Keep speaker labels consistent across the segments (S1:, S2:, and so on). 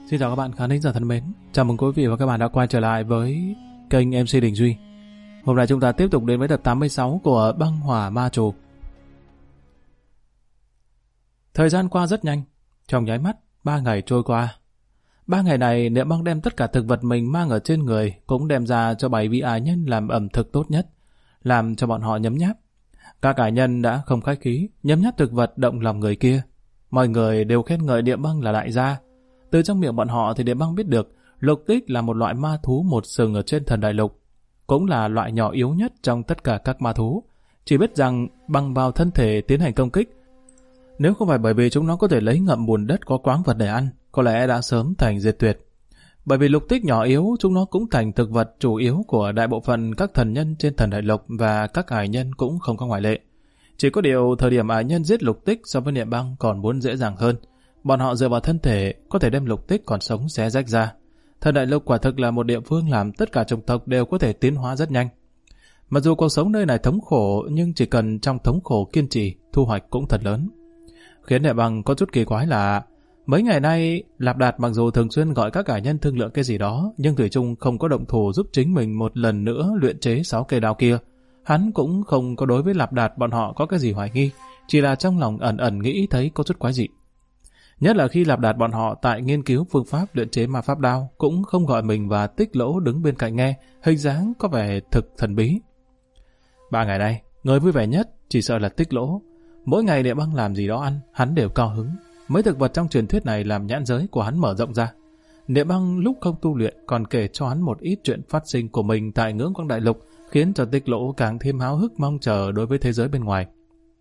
S1: Xin chào các bạn khán thính giả thân mến. Chào mừng quý vị và các bạn đã quay trở lại với kênh MC Đình Duy. Hôm nay chúng ta tiếp tục đến với tập 86 của Băng Hỏa Ma Trù. Thời gian qua rất nhanh, trong nháy mắt 3 ngày trôi qua. 3 ngày này Niệm Băng đem tất cả thực vật mình mang ở trên người cũng đem ra cho 7 vị ải nhân làm ẩm thực tốt nhất, làm cho bọn họ nhấm nháp. Các ải nhân đã không khách khí, nhấm nháp thực vật động lòng người kia. Mọi người đều khen ngợi Niệm Băng là đại gia. Từ trong miệng bọn họ thì Niệm Băng biết được Lục Tích là một loại ma thú một sừng ở trên thần đại lục, cũng là loại nhỏ yếu nhất trong tất cả các ma thú. Chỉ biết rằng bằng vào thân thể tiến hành công kích. Nếu không phải bởi vì chúng nó có thể lấy ngậm bùn đất có quáng vật để ăn, có lẽ đã sớm thành diệt tuyệt. Bởi vì Lục Tích nhỏ yếu, chúng nó cũng thành thực vật chủ yếu của đại bộ phận các thần nhân trên thần đại lục và các ải nhân cũng không có ngoại lệ. Chỉ có điều thời điểm ải nhân giết Lục Tích so với Niệm Băng còn muốn dễ dàng hơn. Bọn họ dựa vào thân thể có thể đem Lục Tích còn sống xé rách ra. Thần đại lục quả thực là một địa phương làm tất cả chủng tộc đều có thể tiến hóa rất nhanh. Mặc dù cuộc sống nơi này thống khổ, nhưng chỉ cần trong thống khổ kiên trì, thu hoạch cũng thật lớn. Khiến Niệm Băng có chút kỳ quái là mấy ngày nay Lạp Đạt mặc dù thường xuyên gọi các ải nhân thương lượng cái gì đó, nhưng thủy chung không có động thủ giúp chính mình một lần nữa luyện chế 6 cây đao kia. Hắn cũng không có đối với Lạp Đạt bọn họ có cái gì hoài nghi, chỉ là trong lòng ẩn ẩn nghĩ thấy có chút quái dị. Nhất là khi Lạp Đạt bọn họ tại nghiên cứu phương pháp luyện chế ma pháp đao, cũng không gọi mình và Tích Lỗ đứng bên cạnh nghe, hình dáng có vẻ thực thần bí. 3 ngày nay, người vui vẻ nhất chỉ sợ là Tích Lỗ. Mỗi ngày Niệm Băng làm gì đó ăn, hắn đều cao hứng. Mấy thực vật trong truyền thuyết này làm nhãn giới của hắn mở rộng ra. Niệm Băng lúc không tu luyện còn kể cho hắn một ít chuyện phát sinh của mình tại Ngưỡng Quang Đại Lục, khiến cho Tích Lỗ càng thêm háo hức mong chờ đối với thế giới bên ngoài.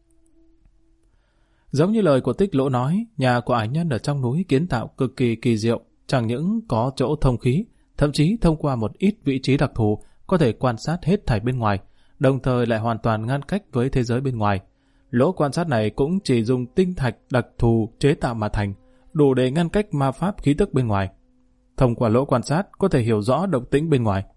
S1: Giống như lời của Tích Lỗ nói, nhà của ải nhân ở trong núi kiến tạo cực kỳ kỳ diệu, chẳng những có chỗ thông khí, thậm chí thông qua một ít vị trí đặc thù có thể quan sát hết thảy bên ngoài, đồng thời lại hoàn toàn ngăn cách với thế giới bên ngoài. Lỗ quan sát này cũng chỉ dùng tinh thạch đặc thù chế tạo mà thành, đủ để ngăn cách ma pháp khí tức bên ngoài. Thông qua lỗ quan sát có thể hiểu rõ động tĩnh bên ngoài.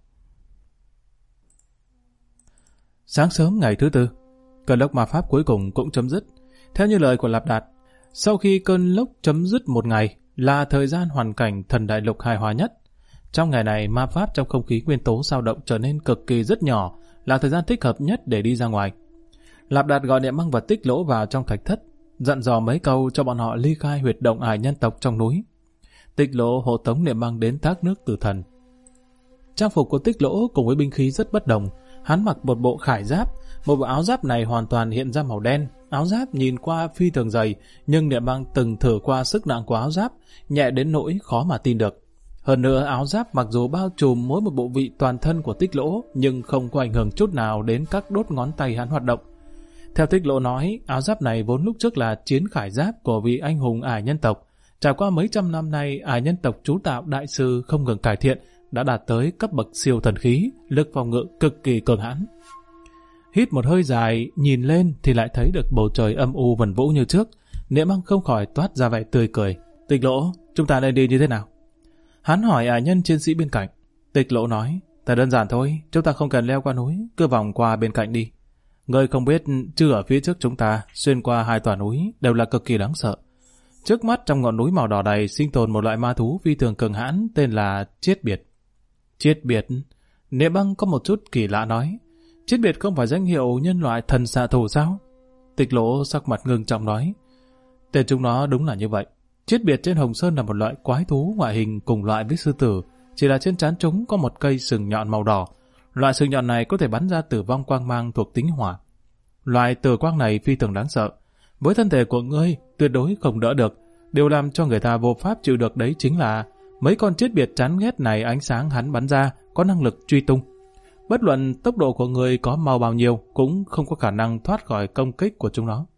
S1: Sáng sớm ngày thứ tư, cơn lốc ma pháp cuối cùng cũng chấm dứt. Theo như lời của Lạp Đạt, sau khi cơn lốc chấm dứt một ngày là thời gian hoàn cảnh thần đại lục hài hòa nhất. Trong ngày này, ma pháp trong không khí nguyên tố dao động trở nên cực kỳ rất nhỏ, là thời gian thích hợp nhất để đi ra ngoài. Lạp Đạt gọi Niệm Băng và Tích Lỗ vào trong thạch thất, dặn dò mấy câu cho bọn họ ly khai huyệt động ải nhân tộc trong núi. Tích Lỗ hộ tống Niệm Băng đến thác nước Tử Thần. Trang phục của Tích Lỗ cùng với binh khí rất bất đồng. Hắn mặc một bộ khải giáp, một bộ áo giáp này hoàn toàn hiện ra màu đen. Áo giáp nhìn qua phi thường dày, nhưng Niệm Băng từng thử qua sức nặng của áo giáp, nhẹ đến nỗi khó mà tin được. Hơn nữa, áo giáp mặc dù bao trùm mỗi một bộ vị toàn thân của Tích Lỗ, nhưng không có ảnh hưởng chút nào đến các đốt ngón tay hắn hoạt động. Theo Tích Lỗ nói, áo giáp này vốn lúc trước là chiến khải giáp của vị anh hùng ải nhân tộc. Trải qua mấy trăm năm nay, ải nhân tộc chú tạo đại sư không ngừng cải thiện, đã đạt tới cấp bậc siêu thần khí, lực phòng ngự cực kỳ cường hãn. Hít một hơi dài, nhìn lên thì lại thấy được bầu trời âm u vần vũ như trước. Niệm Băng không khỏi toát ra vẻ tươi cười. Tích Lỗ, chúng ta nên đi như thế nào? Hắn hỏi ải nhân chiến sĩ bên cạnh. Tích Lỗ nói, ta đơn giản thôi, chúng ta không cần leo qua núi, cứ vòng qua bên cạnh đi. Ngươi không biết, chứ ở phía trước chúng ta, xuyên qua 2 tòa núi, đều là cực kỳ đáng sợ. Trước mắt trong ngọn núi màu đỏ này sinh tồn một loại ma thú phi thường cường hãn tên là Chiết Biệt. Chiết Biệt? Niệm Băng có một chút kỳ lạ nói. Chiết Biệt không phải danh hiệu nhân loại thần xạ thủ sao? Tích Lỗ sắc mặt ngưng trọng nói. Tên chúng nó đúng là như vậy. Chiết Biệt trên Hồng Sơn là một loại quái thú ngoại hình cùng loại với sư tử, chỉ là trên trán chúng có một cây sừng nhọn màu đỏ. Loại sừng nhọn này có thể bắn ra tử vong quang mang thuộc tính hỏa. Loại tử quang này phi thường đáng sợ. Với thân thể của ngươi, tuyệt đối không đỡ được. Điều làm cho người ta vô pháp chịu được đấy chính là mấy con Chiết Biệt chán ghét này ánh sáng hắn bắn ra có năng lực truy tung. Bất luận tốc độ của người có mau bao nhiêu cũng không có khả năng thoát khỏi công kích của chúng nó.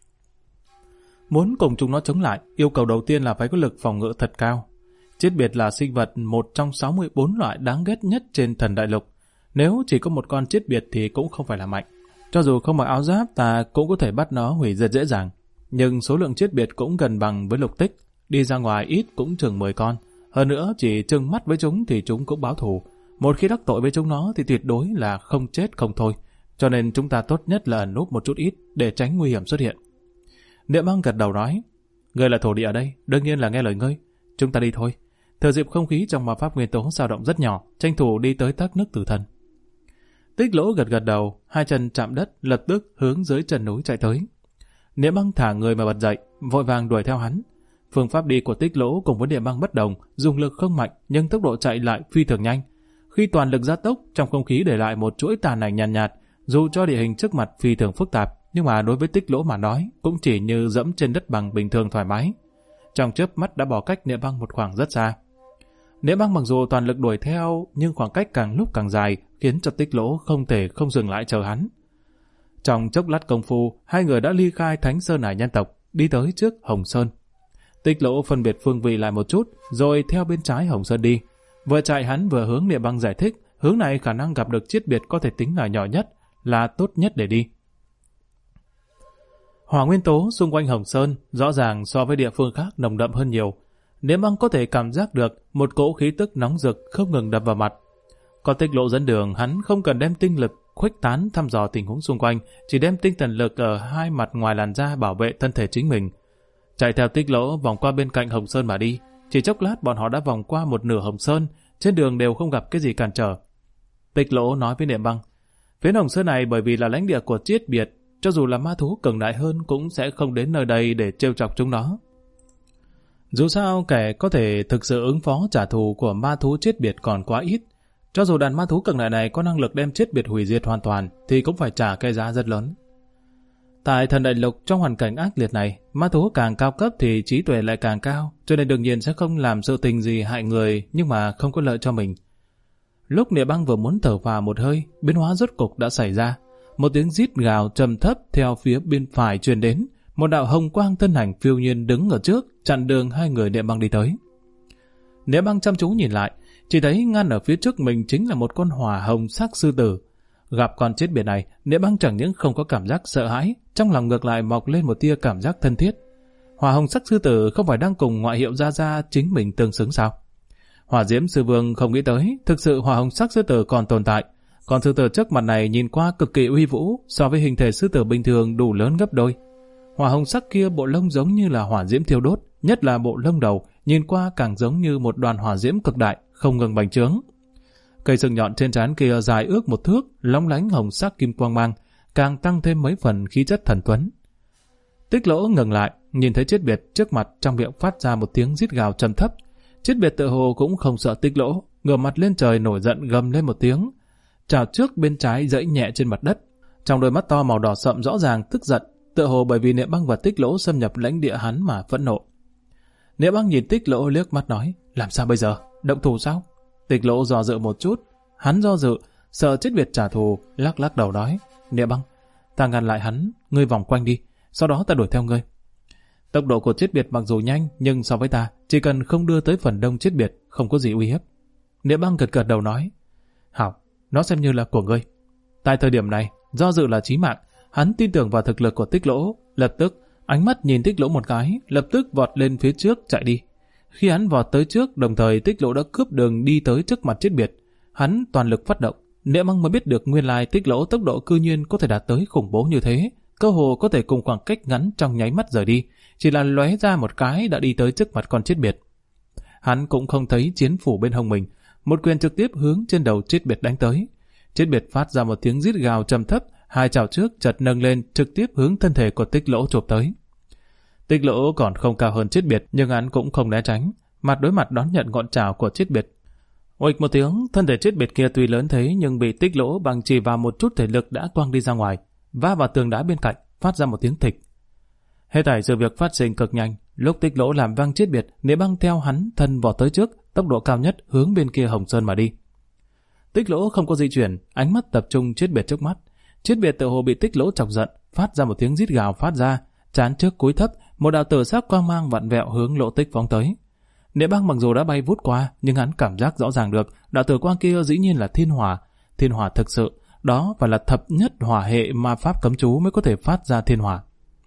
S1: Muốn cùng chúng nó chống lại, yêu cầu đầu tiên là phải có lực phòng ngự thật cao. Chiết Biệt là sinh vật một trong 64 loại đáng ghét nhất trên thần đại lục. Nếu chỉ có một con Chiết Biệt thì cũng không phải là mạnh. Cho dù không mặc áo giáp ta cũng có thể bắt nó hủy diệt dễ dàng. Nhưng số lượng Chiết Biệt cũng gần bằng với Lục Tích. Đi ra ngoài ít cũng chừng 10 con. Hơn nữa chỉ trừng mắt với chúng thì chúng cũng báo thù. Một khi đắc tội với chúng nó thì tuyệt đối là không chết không thôi. Cho nên chúng ta tốt nhất là ẩn núp một chút ít để tránh nguy hiểm xuất hiện. Niệm Băng gật đầu nói, ngươi là thổ địa ở đây, đương nhiên là nghe lời ngươi. Chúng ta đi thôi. thừa dịp không khí trong ma pháp nguyên tố dao động rất nhỏ, tranh thủ đi tới thác nước tử thần. Tích Lỗ gật gật đầu, hai chân chạm đất, lập tức hướng dưới chân núi chạy tới. Niệm Băng thả người mà bật dậy, vội vàng đuổi theo hắn. Phương pháp đi của Tích Lỗ cùng với Niệm Băng bất đồng, dùng lực không mạnh nhưng tốc độ chạy lại phi thường nhanh. Khi toàn lực gia tốc, trong không khí để lại một chuỗi tàn ảnh nhàn nhạt, dù cho địa hình trước mặt phi thường phức tạp, nhưng mà đối với Tích Lỗ mà nói, cũng chỉ như dẫm trên đất bằng bình thường thoải mái. Trong chớp mắt đã bỏ cách Niệm Băng một khoảng rất xa. Niệm Băng mặc dù toàn lực đuổi theo, nhưng khoảng cách càng lúc càng dài, khiến cho Tích Lỗ không thể không dừng lại chờ hắn. Trong chốc lát công phu, hai người đã ly khai Thánh Sơn Hải nhân tộc, đi tới trước Hồng Sơn. Tích Lỗ phân biệt phương vị lại một chút, rồi theo bên trái Hồng Sơn đi. Vừa chạy hắn vừa hướng Niệm Băng giải thích, hướng này khả năng gặp được chiết biệt có thể tính là nhỏ nhất, là tốt nhất để đi. Hỏa nguyên tố xung quanh Hồng Sơn rõ ràng so với địa phương khác nồng đậm hơn nhiều. Niệm Băng có thể cảm giác được một cỗ khí tức nóng rực không ngừng đập vào mặt. Có Tích Lỗ dẫn đường, hắn không cần đem tinh lực khuếch tán thăm dò tình huống xung quanh, chỉ đem tinh thần lực ở hai mặt ngoài làn da bảo vệ thân thể chính mình. Chạy theo Tích Lỗ vòng qua bên cạnh Hồng Sơn mà đi, chỉ chốc lát bọn họ đã vòng qua một nửa Hồng Sơn, trên đường đều không gặp cái gì cản trở. Tích Lỗ nói với Niệm Băng, phía Hồng Sơn này bởi vì là lãnh địa của chiết biệt, cho dù là ma thú cường đại hơn cũng sẽ không đến nơi đây để trêu chọc chúng nó. Dù sao kẻ có thể thực sự ứng phó trả thù của ma thú chiết biệt còn quá ít. Cho dù đàn ma thú cường đại này có năng lực đem chiết biệt hủy diệt hoàn toàn thì cũng phải trả cái giá rất lớn. Tại thần đại lục trong hoàn cảnh ác liệt này, ma thú càng cao cấp thì trí tuệ lại càng cao, cho nên đương nhiên sẽ không làm sự tình gì hại người nhưng mà không có lợi cho mình. Lúc Niệm Băng vừa muốn thở vào một hơi, biến hóa rốt cục đã xảy ra. Một tiếng rít gào trầm thấp theo phía bên phải truyền đến, một đạo hồng quang thân ảnh phiêu nhiên đứng ở trước, chặn đường hai người Niệm Băng đi tới. Niệm Băng chăm chú nhìn lại, chỉ thấy ngăn ở phía trước mình chính là một con hỏa hồng sắc sư tử. Gặp con chết biệt này, Niệm Băng chẳng những không có cảm giác sợ hãi, trong lòng ngược lại mọc lên một tia cảm giác thân thiết. Hỏa hồng sắc sư tử không phải đang cùng ngoại hiệu Gia chính mình tương xứng sao? Hỏa Diễm Sư Vương không nghĩ tới, thực sự hỏa hồng sắc sư tử còn tồn tại. Còn sư tử trước mặt này nhìn qua cực kỳ uy vũ, so với hình thể sư tử bình thường đủ lớn gấp đôi. Hỏa hồng sắc kia bộ lông giống như là hỏa diễm thiêu đốt, nhất là bộ lông đầu, nhìn qua càng giống như một đoàn hỏa diễm cực đại, không ngừng bành trướng. Cây sừng nhọn trên trán kia dài ước 1 thước, lóng lánh hồng sắc kim quang mang, càng tăng thêm mấy phần khí chất thần tuấn. Tích Lỗ ngừng lại, nhìn thấy chiết biệt trước mặt, trong miệng phát ra một tiếng rít gào trầm thấp. Chiết biệt tự hồ cũng không sợ Tích Lỗ, ngửa mặt lên trời nổi giận gầm lên một tiếng, chảo trước bên trái giẫy nhẹ trên mặt đất. Trong đôi mắt to màu đỏ sậm rõ ràng tức giận, tựa hồ bởi vì Niệm Băng và Tích Lỗ xâm nhập lãnh địa hắn mà phẫn nộ. Niệm Băng nhìn Tích Lỗ liếc mắt nói, làm sao bây giờ, động thủ sao? Tích Lỗ do dự một chút, hắn do dự, sợ chiết biệt trả thù, lắc lắc đầu nói, Niệm Băng, ta ngăn lại hắn, ngươi vòng quanh đi, sau đó ta đuổi theo ngươi. Tốc độ của chiết biệt mặc dù nhanh, nhưng so với ta, chỉ cần không đưa tới phần đông chiết biệt, không có gì uy hiếp. Niệm Băng gật gật đầu nói, hảo, nó xem như là của ngươi. Tại thời điểm này, do dự là chí mạng, hắn tin tưởng vào thực lực của Tích Lỗ, lập tức ánh mắt nhìn Tích Lỗ một cái, lập tức vọt lên phía trước chạy đi. Khi hắn vọt tới trước, đồng thời Tích Lỗ đã cướp đường đi tới trước mặt chiết biệt. Hắn toàn lực phát động, Niệm Băng mới biết được nguyên lai Tích Lỗ tốc độ cư nhiên có thể đạt tới khủng bố như thế, cơ hồ có thể cùng khoảng cách ngắn trong nháy mắt rời đi, chỉ là lóe ra một cái đã đi tới trước mặt con chiết biệt. Hắn cũng không thấy chiến phủ bên hông mình, một quyền trực tiếp hướng trên đầu chiết biệt đánh tới. Chiết biệt phát ra một tiếng rít gào trầm thấp, hai chảo trước chợt nâng lên trực tiếp hướng thân thể của Tích Lỗ chụp tới. Tích Lỗ còn không cao hơn chiết biệt, nhưng hắn cũng không né tránh, mặt đối mặt đón nhận ngọn chảo của chiết biệt. Oịch một tiếng, thân thể chiết biệt kia tuy lớn thế nhưng bị Tích Lỗ bằng chỉ vào một chút thể lực đã toang đi ra ngoài, va vào tường đá bên cạnh, phát ra một tiếng thịch. Hết thảy sự việc phát sinh cực nhanh, lúc Tích Lỗ làm văng chiết biệt, Niệm Băng theo hắn thân vọt tới trước, tốc độ cao nhất hướng bên kia Hồng Sơn mà đi. Tích Lỗ không có di chuyển, ánh mắt tập trung chiết biệt trước mắt. Chiết biệt tự hồ bị Tích Lỗ chọc giận, phát ra một tiếng rít gào phát ra, trán trước cúi thấp, một đạo tử sắc quang mang vặn vẹo hướng Lỗ Tích phóng tới. Niệm Băng mặc dù đã bay vút qua, nhưng hắn cảm giác rõ ràng được, đạo tử quang kia dĩ nhiên là thiên hỏa thực sự, đó phải là thập nhất hỏa hệ ma pháp cấm chú mới có thể phát ra thiên hỏa.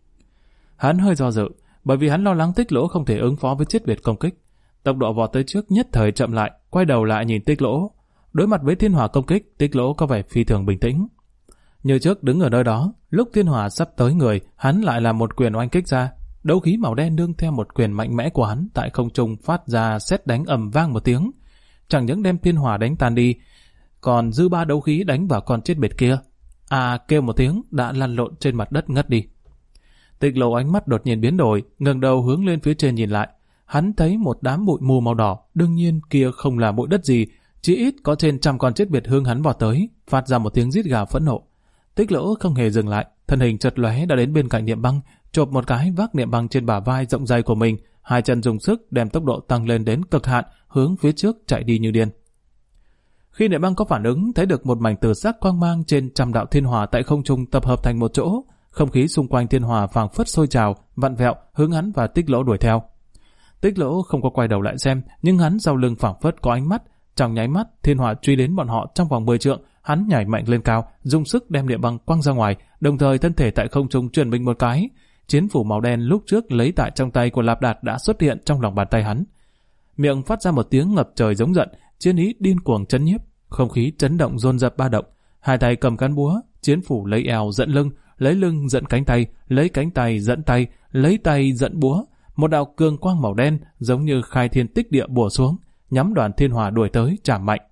S1: Hắn hơi do dự, bởi vì hắn lo lắng Tích Lỗ không thể ứng phó với chiết biệt công kích. Tốc độ vọt tới trước nhất thời chậm lại, quay đầu lại nhìn Tích Lỗ. Đối mặt với thiên hỏa công kích, Tích Lỗ có vẻ phi thường bình tĩnh. Như trước đứng ở nơi đó, lúc thiên hỏa sắp tới người, hắn lại làm một quyền oanh kích ra. đấu khí màu đen nương theo một quyền mạnh mẽ của hắn tại không trung phát ra sét đánh ầm vang một tiếng, chẳng những đem thiên hỏa đánh tan đi, còn dư ba đấu khí đánh vào con chết bệt kia. Kêu một tiếng đã lăn lộn trên mặt đất ngất đi. Tích Lỗ ánh mắt đột nhiên biến đổi, ngẩng đầu hướng lên phía trên nhìn lại. Hắn thấy một đám bụi mù màu đỏ, đương nhiên kia không là bụi đất gì, chỉ ít có trên 100 con chết biệt hướng hắn vọt tới, phát ra một tiếng rít gào phẫn nộ. Tích Lỗ không hề dừng lại, thân hình chợt lóe đã đến bên cạnh Niệm Băng, chộp một cái vác Niệm Băng trên bả vai rộng dày của mình, hai chân dùng sức đem tốc độ tăng lên đến cực hạn, hướng phía trước chạy đi như điên. Khi Niệm Băng có phản ứng, thấy được một mảnh tử sắc quang mang trên 100 đạo thiên hỏa tại không trung tập hợp thành một chỗ, không khí xung quanh thiên hỏa phảng phất sôi trào, vặn vẹo, hướng hắn và Tích Lỗ đuổi theo. Tích Lỗ không có quay đầu lại xem, nhưng hắn sau lưng phảng phất có ánh mắt, trong nháy mắt thiên hỏa truy đến bọn họ trong vòng 10 trượng, hắn nhảy mạnh lên cao, dùng sức đem Niệm Băng quăng ra ngoài, đồng thời thân thể tại không trung chuyển mình một cái, chiến phủ màu đen lúc trước lấy tại trong tay của Lạp Đạt đã xuất hiện trong lòng bàn tay hắn. Miệng phát ra một tiếng ngập trời giống giận, chiến ý điên cuồng chấn nhiếp, không khí chấn động dồn dập ba động, hai tay cầm cán búa, chiến phủ lấy eo dẫn lưng, lấy lưng dẫn cánh tay, lấy cánh tay dẫn tay, lấy tay dẫn búa, một đạo cường quang màu đen giống như khai thiên tích địa bùa xuống, nhắm đoàn thiên hỏa đuổi tới chạm mạnh.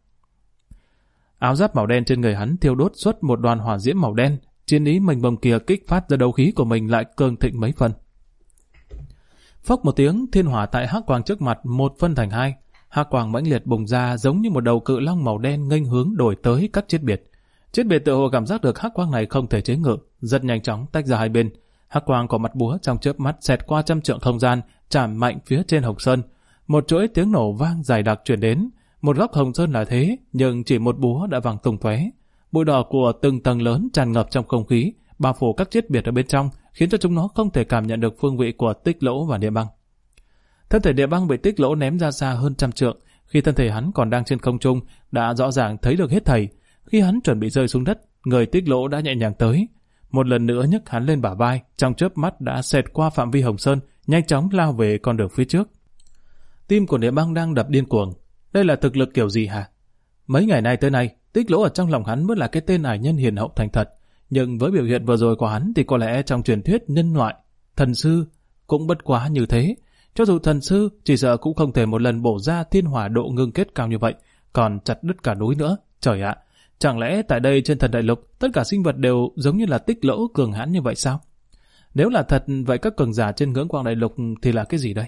S1: Áo giáp màu đen trên người hắn thiêu đốt xuất một đoàn hỏa diễm màu đen, chiến ý mênh mông kia kích phát ra đấu khí của mình lại cường thịnh mấy phần. Phốc một tiếng, thiên hỏa tại hắc quang trước mặt một phân thành hai, hắc quang mãnh liệt bùng ra giống như một đầu cự long màu đen nghênh hướng đổi tới cắt chết biệt. Chết biệt tự hồ cảm giác được hắc quang này không thể chế ngự, rất nhanh chóng tách ra hai bên. Hắc quang có mặt búa trong chớp mắt xẹt qua 100 trượng không gian, chạm mạnh phía trên Hồng Sơn. Một chuỗi tiếng nổ vang dài đặc truyền đến. Một góc Hồng Sơn là thế, nhưng chỉ một búa đã vàng tung tóe. Bụi đỏ của từng tầng lớn tràn ngập trong không khí, bao phủ các chết biệt ở bên trong, khiến cho chúng nó không thể cảm nhận được phương vị của Tích Lỗ và Niệm Băng. Thân thể Niệm Băng bị Tích Lỗ ném ra xa hơn 100 trượng, khi thân thể hắn còn đang trên không trung, đã rõ ràng thấy được hết thảy. Khi hắn chuẩn bị rơi xuống đất, người Tích Lỗ đã nhẹ nhàng tới, một lần nữa nhấc hắn lên bả vai, trong chớp mắt đã xẹt qua phạm vi Hồng Sơn, nhanh chóng lao về con đường phía trước. Tim của Niệm Băng đang đập điên cuồng. Đây là thực lực kiểu gì hả? Mấy ngày nay tới nay, Tích Lỗ ở trong lòng hắn vẫn là cái tên ải nhân hiền hậu thành thật, nhưng với biểu hiện vừa rồi của hắn thì có lẽ trong truyền thuyết nhân loại, thần sư cũng bất quá như thế. Cho dù thần sư, chỉ sợ cũng không thể một lần bổ ra thiên hỏa độ ngưng kết cao như vậy, còn chặt đứt cả núi nữa. Trời ạ, chẳng lẽ tại đây trên thần đại lục tất cả sinh vật đều giống như là Tích Lỗ cường hãn như vậy sao? Nếu là thật, vậy các cường giả trên ngưỡng quang đại lục thì là cái gì đây?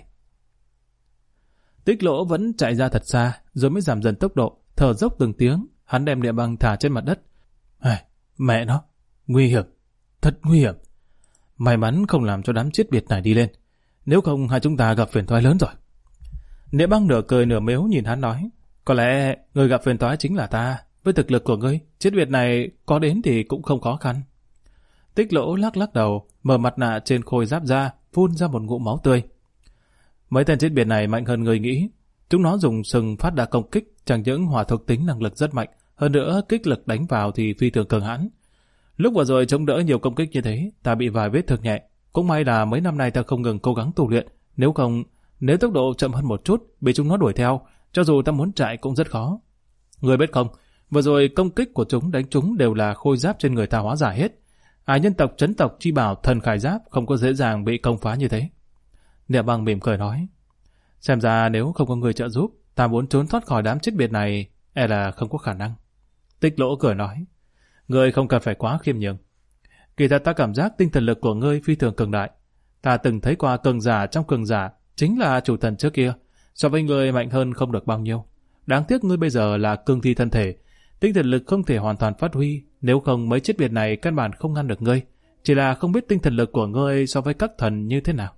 S1: Tích Lỗ vẫn chạy ra thật xa, rồi mới giảm dần tốc độ, thở dốc từng tiếng, hắn đem Niệm Băng thả trên mặt đất. Mẹ nó, nguy hiểm, thật nguy hiểm. May mắn không làm cho đám chết biệt này đi lên, nếu không hai chúng ta gặp phiền toái lớn rồi. Niệm Băng nửa cười nửa mếu nhìn hắn nói, có lẽ người gặp phiền toái chính là ta, với thực lực của ngươi, chết biệt này có đến thì cũng không khó khăn. Tích Lỗ lắc lắc đầu, mở mặt nạ trên khôi giáp ra, phun ra một ngụm máu tươi. Mấy tên chết biệt này mạnh hơn người nghĩ. Chúng nó dùng sừng phát đa công kích, chẳng những hỏa thuộc tính năng lực rất mạnh, hơn nữa kích lực đánh vào thì phi thường cường hãn. Lúc vừa rồi chống đỡ nhiều công kích như thế, ta bị vài vết thương nhẹ. Cũng may là mấy năm nay ta không ngừng cố gắng tu luyện, nếu tốc độ chậm hơn một chút, bị chúng nó đuổi theo, cho dù ta muốn chạy cũng rất khó. Người biết không, vừa rồi công kích của chúng đánh chúng đều là khôi giáp trên người ta hóa giải hết. Nhân tộc trấn tộc chi bảo thần khải giáp không có dễ dàng bị công phá như thế. Niệm Băng mỉm cười nói, xem ra nếu không có người trợ giúp, ta muốn trốn thoát khỏi đám chết biệt này, là không có khả năng. Tích Lỗ cười nói, ngươi không cần phải quá khiêm nhường. Kỳ thật ta cảm giác tinh thần lực của ngươi phi thường cường đại. Ta từng thấy qua cường giả trong cường giả, chính là chủ thần trước kia, so với ngươi mạnh hơn không được bao nhiêu. Đáng tiếc ngươi bây giờ là cương thi thân thể, tinh thần lực không thể hoàn toàn phát huy, nếu không mấy chết biệt này căn bản không ngăn được ngươi, chỉ là không biết tinh thần lực của ngươi so với các thần như thế nào.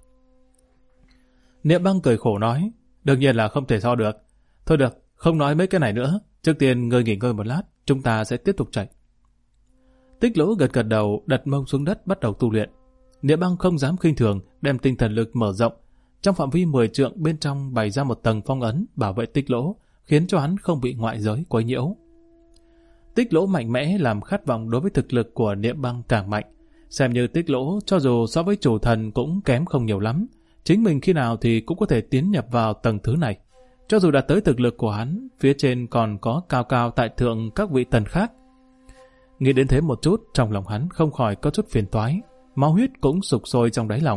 S1: Niệm Băng cười khổ nói, đương nhiên là không thể so được. Thôi được, không nói mấy cái này nữa, trước tiên ngươi nghỉ ngơi một lát, chúng ta sẽ tiếp tục chạy. Tích Lỗ gật gật đầu, đặt mông xuống đất bắt đầu tu luyện. Niệm Băng không dám khinh thường, đem tinh thần lực mở rộng, trong phạm vi 10 trượng bên trong bày ra một tầng phong ấn bảo vệ Tích Lỗ, khiến cho hắn không bị ngoại giới quấy nhiễu. Tích Lỗ mạnh mẽ làm khát vọng đối với thực lực của Niệm Băng càng mạnh, xem như Tích Lỗ cho dù so với chủ thần cũng kém không nhiều lắm, chính mình khi nào thì cũng có thể tiến nhập vào tầng thứ này. Cho dù đạt tới thực lực của hắn, phía trên còn có cao cao tại thượng các vị thần khác. Nghĩ đến thế một chút, trong lòng hắn không khỏi có chút phiền toái, máu huyết cũng sục sôi trong đáy lòng.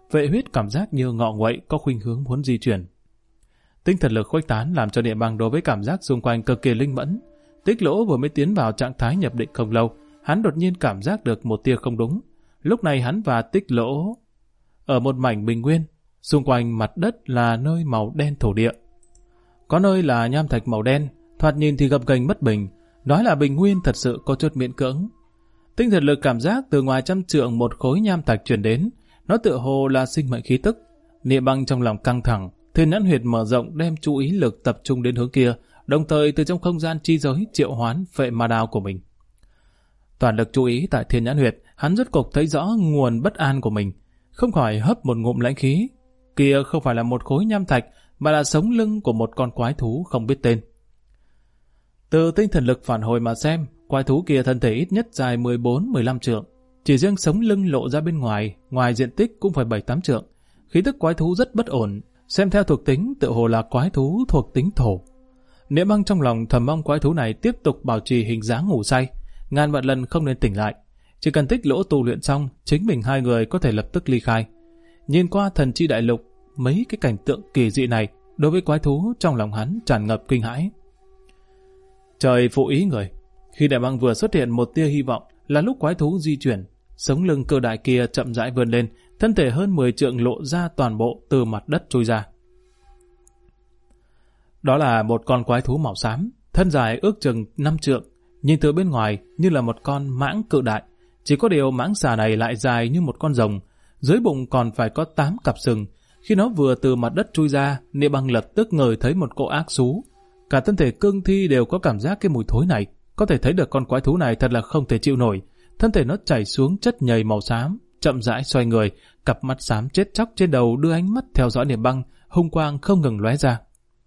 S1: vệ huyết cảm giác như ngọ nguậy có khuynh hướng muốn di chuyển. Tinh thần lực khuếch tán làm cho Địa Băng đối với cảm giác xung quanh cực kỳ linh mẫn. Tích Lỗ vừa mới tiến vào trạng thái nhập định không lâu, hắn đột nhiên cảm giác được một tia không đúng. Lúc này hắn và Tích Lỗ ở một mảnh bình nguyên, xung quanh mặt đất là nơi màu đen thổ địa. Có nơi là nham thạch màu đen, thoạt nhìn thì gập ghềnh bất bình, nói là bình nguyên thật sự có chút miễn cưỡng. Tinh thần lực cảm giác từ ngoài trăm trượng một khối nham thạch truyền đến, nó tựa hồ là sinh mệnh khí tức. Địa Băng trong lòng căng thẳng, Thiên Nhãn Huyệt mở rộng đem chú ý lực tập trung đến hướng kia, đồng thời từ trong không gian chi giới triệu hoán phệ ma đao của mình. Toàn lực chú ý tại Thiên Nhãn Huyệt, hắn rốt cục thấy rõ nguồn bất an của mình, không khỏi hấp một ngụm lãnh khí. Kia không phải là một khối nham thạch, mà là sống lưng của một con quái thú không biết tên. Từ tinh thần lực phản hồi mà xem, quái thú kia thân thể ít nhất dài 14-15 trượng, chỉ riêng sống lưng lộ ra bên ngoài, ngoài diện tích cũng phải 7-8 trượng. Khí tức quái thú rất bất ổn, xem theo thuộc tính tựa hồ là quái thú thuộc tính thổ. Niệm Băng trong lòng thầm mong quái thú này tiếp tục bảo trì hình dáng ngủ say, ngàn vạn lần không nên tỉnh lại. Chỉ cần Tích Lỗ tu luyện xong, chính mình hai người có thể lập tức ly khai. Nhìn qua thần chi đại lục, mấy cái cảnh tượng kỳ dị này, đối với quái thú trong lòng hắn tràn ngập kinh hãi. Trời phụ ý người, khi Địa Băng vừa xuất hiện một tia hy vọng là lúc quái thú di chuyển, sống lưng cơ đại kia chậm rãi vươn lên, thân thể hơn 10 trượng lộ ra toàn bộ từ mặt đất trôi ra. Đó là một con quái thú màu xám, thân dài ước chừng 5 trượng, nhìn từ bên ngoài như là một con mãng cự đại. Chỉ có điều mãng xà này lại dài như một con rồng, dưới bụng còn phải có 8 cặp sừng. Khi nó vừa từ mặt đất chui ra, Niệm Băng lập tức ngửi thấy một cỗ ác xú. Cả thân thể cương thi đều có cảm giác cái mùi thối này. Có thể thấy được con quái thú này thật là không thể chịu nổi. Thân thể nó chảy xuống chất nhầy màu xám, chậm rãi xoay người, cặp mắt xám chết chóc trên đầu đưa ánh mắt theo dõi Niệm Băng, hung quang không ngừng lóe ra.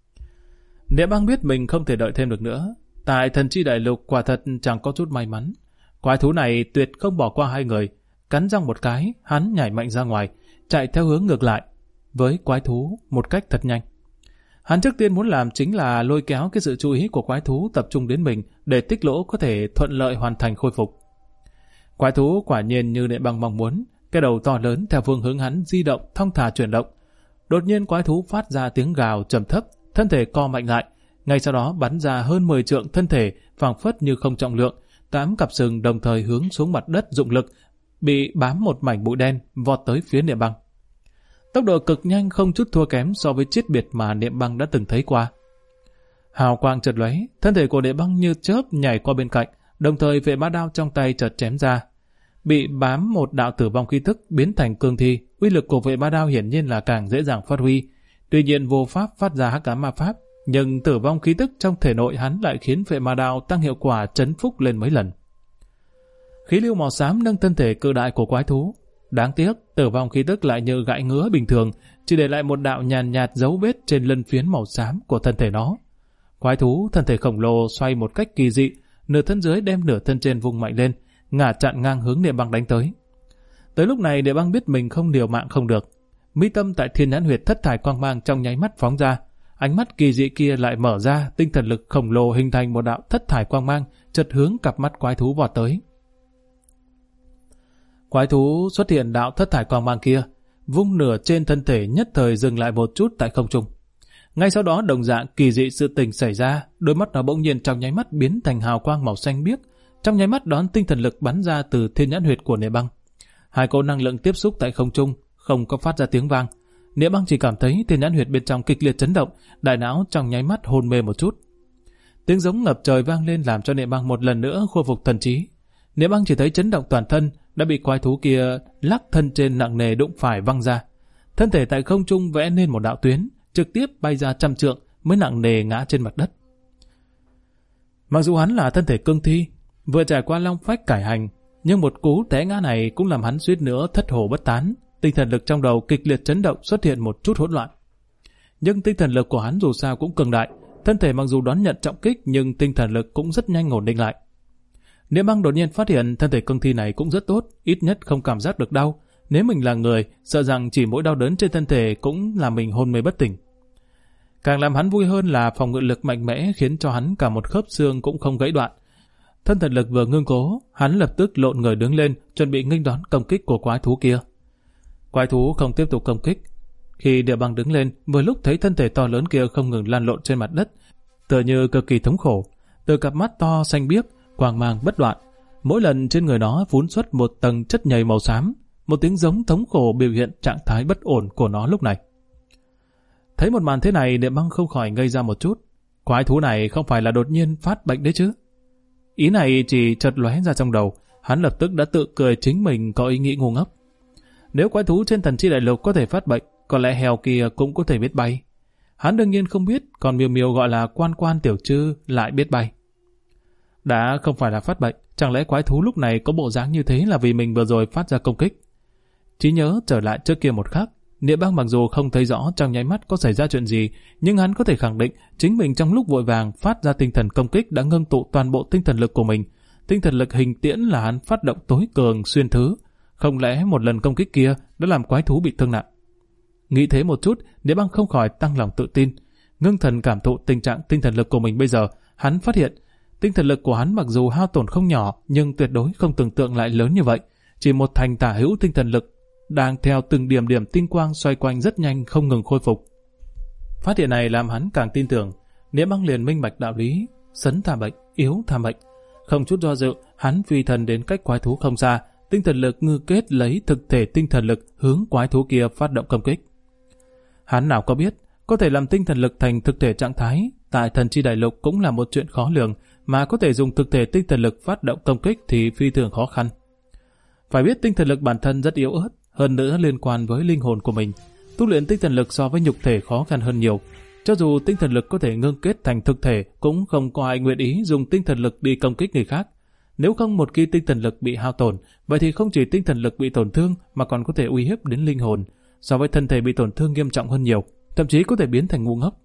S1: Niệm Băng biết mình không thể đợi thêm được nữa. Tại thần chi đại lục quả thật chẳng có chút may mắn. Quái thú này tuyệt không bỏ qua hai người. Cắn răng một cái, hắn nhảy mạnh ra ngoài, chạy theo hướng ngược lại với quái thú một cách thật nhanh. Hắn trước tiên muốn làm chính là lôi kéo cái sự chú ý của quái thú tập trung đến mình để Tích Lỗ có thể thuận lợi hoàn thành khôi phục. Quái thú quả nhiên như Niệm Băng mong muốn, cái đầu to lớn theo phương hướng hắn di động thong thả chuyển động. Đột nhiên quái thú phát ra tiếng gào trầm thấp, thân thể co mạnh lại, ngay sau đó bắn ra hơn 10 trượng thân thể, phảng phất như không trọng lượng, 8 cặp sừng đồng thời hướng xuống mặt đất dụng lực, bị bám một mảnh bụi đen vọt tới phía Niệm Băng. Tốc độ cực nhanh không chút thua kém so với chiết biệt mà Niệm Băng đã từng thấy qua. Hào quang chợt lóe, thân thể của Niệm Băng như chớp nhảy qua bên cạnh, đồng thời vệ ma đao trong tay chợt chém ra. Bị bám một đạo tử vong khí tức biến thành cương thi, uy lực của vệ ma đao hiển nhiên là càng dễ dàng phát huy. Tuy nhiên vô pháp phát ra hắc ám ma pháp, nhưng tử vong khí tức trong thể nội hắn lại khiến vệ ma đao tăng hiệu quả trấn phúc lên mấy lần. Khí lưu màu xám nâng thân thể cự đại của quái thú. Đáng tiếc, tử vong khí tức lại như gãi ngứa bình thường, chỉ để lại một đạo nhàn nhạt dấu vết trên lân phiến màu xám của thân thể nó. Quái thú thân thể khổng lồ xoay một cách kỳ dị, nửa thân dưới đem nửa thân trên vung mạnh lên, ngả chặn ngang hướng Niệm Băng đánh tới. Tới lúc này Niệm Băng biết mình không liều mạng không được. Mi tâm tại Thiên Nhãn Huyệt thất thải quang mang trong nháy mắt phóng ra, ánh mắt kỳ dị kia lại mở ra, tinh thần lực khổng lồ hình thành một đạo thất thải quang mang, chợt hướng cặp mắt quái thú vọt tới. Quái thú xuất hiện đạo thất thải quang mang kia, vung nửa trên thân thể nhất thời dừng lại một chút tại không trung. Ngay sau đó đồng dạng kỳ dị sự tình xảy ra, đôi mắt nó bỗng nhiên trong nháy mắt biến thành hào quang màu xanh biếc, trong nháy mắt đón tinh thần lực bắn ra từ Thiên Nhãn Huyệt của Niệm Băng. Hai cỗ năng lượng tiếp xúc tại không trung, không có phát ra tiếng vang. Niệm Băng chỉ cảm thấy Thiên Nhãn Huyệt bên trong kịch liệt chấn động, đại não trong nháy mắt hôn mê một chút. Tiếng giống ngập trời vang lên làm cho Niệm Băng một lần nữa khôi phục thần trí. Niệm Băng chỉ thấy chấn động toàn thân, đã bị quái thú kia lắc thân trên nặng nề đụng phải văng ra. Thân thể tại không trung vẽ nên một đạo tuyến, trực tiếp bay ra trăm trượng mới nặng nề ngã trên mặt đất. Mặc dù hắn là thân thể cương thi, vừa trải qua long phách cải hành, nhưng một cú té ngã này cũng làm hắn suýt nữa thất hồ bất tán. Tinh thần lực trong đầu kịch liệt chấn động, xuất hiện một chút hỗn loạn. Nhưng tinh thần lực của hắn dù sao cũng cường đại, thân thể mặc dù đón nhận trọng kích nhưng tinh thần lực cũng rất nhanh ổn định lại. Niệm Băng đột nhiên phát hiện thân thể cương thi này cũng rất tốt, ít nhất không cảm giác được đau. Nếu mình là người, sợ rằng chỉ mỗi đau đớn trên thân thể cũng làm mình hôn mê bất tỉnh. Càng làm hắn vui hơn là phòng ngự lực mạnh mẽ khiến cho hắn cả một khớp xương cũng không gãy đoạn. Thân thần lực vừa ngưng cố, hắn lập tức lộn người đứng lên, chuẩn bị nghênh đón công kích của quái thú kia. Quái thú không tiếp tục công kích. Khi Địa Băng đứng lên, vừa lúc thấy thân thể to lớn kia không ngừng lăn lộn trên mặt đất, tựa như cực kỳ thống khổ. Từ cặp mắt to xanh biếc, quang mang bất đoạn, mỗi lần trên người nó phun xuất một tầng chất nhầy màu xám. Một tiếng giống thống khổ biểu hiện trạng thái bất ổn của nó lúc này. Thấy một màn thế này, Địa Băng không khỏi ngây ra một chút. Quái thú này không phải là đột nhiên phát bệnh đấy chứ? Ý này chỉ chợt lóe ra trong đầu, hắn lập tức đã tự cười chính mình có ý nghĩ ngu ngốc. Nếu quái thú trên Thần Chi Đại Lục có thể phát bệnh, có lẽ heo kia cũng có thể biết bay. Hắn đương nhiên không biết, còn Miêu Miêu gọi là Quan Quan Tiểu Trư lại biết bay. Đã không phải là phát bệnh, chẳng lẽ quái thú lúc này có bộ dáng như thế là vì mình vừa rồi phát ra công kích? Trí nhớ trở lại trước kia một khắc, Địa Băng mặc dù không thấy rõ trong nháy mắt có xảy ra chuyện gì, nhưng hắn có thể khẳng định chính mình trong lúc vội vàng phát ra tinh thần công kích đã ngưng tụ toàn bộ tinh thần lực của mình. Tinh thần lực hình tiễn là hắn phát động tối cường xuyên thứ. Không lẽ một lần công kích kia đã làm quái thú bị thương nặng? Nghĩ thế một chút, Địa Băng không khỏi tăng lòng tự tin. Ngưng thần cảm thụ tình trạng tinh thần lực của mình bây giờ, hắn phát hiện tinh thần lực của hắn mặc dù hao tổn không nhỏ, nhưng tuyệt đối không tưởng tượng lại lớn như vậy. Chỉ một thành tả hữu tinh thần lực đang theo từng điểm điểm tinh quang xoay quanh rất nhanh không ngừng khôi phục. Phát hiện này làm hắn càng tin tưởng. Địa Băng liền minh bạch đạo lý, sấn thả bệnh, yếu thả bệnh. Không chút do dự, hắn phi thần đến cách quái thú không xa, tinh thần lực ngư kết lấy thực thể tinh thần lực hướng quái thú kia phát động công kích. Hắn nào có biết, có thể làm tinh thần lực thành thực thể trạng thái tại Thần Chi Đại Lục cũng là một chuyện khó lường, mà có thể dùng thực thể tinh thần lực phát động công kích thì phi thường khó khăn. Phải biết tinh thần lực bản thân rất yếu ớt, hơn nữa liên quan với linh hồn của mình. Tu luyện tinh thần lực so với nhục thể khó khăn hơn nhiều. Cho dù tinh thần lực có thể ngưng kết thành thực thể, cũng không có ai nguyện ý dùng tinh thần lực đi công kích người khác. Nếu không một khi tinh thần lực bị hao tổn, vậy thì không chỉ tinh thần lực bị tổn thương mà còn có thể uy hiếp đến linh hồn. So với thân thể bị tổn thương nghiêm trọng hơn nhiều, thậm chí có thể biến thành ngu ngốc.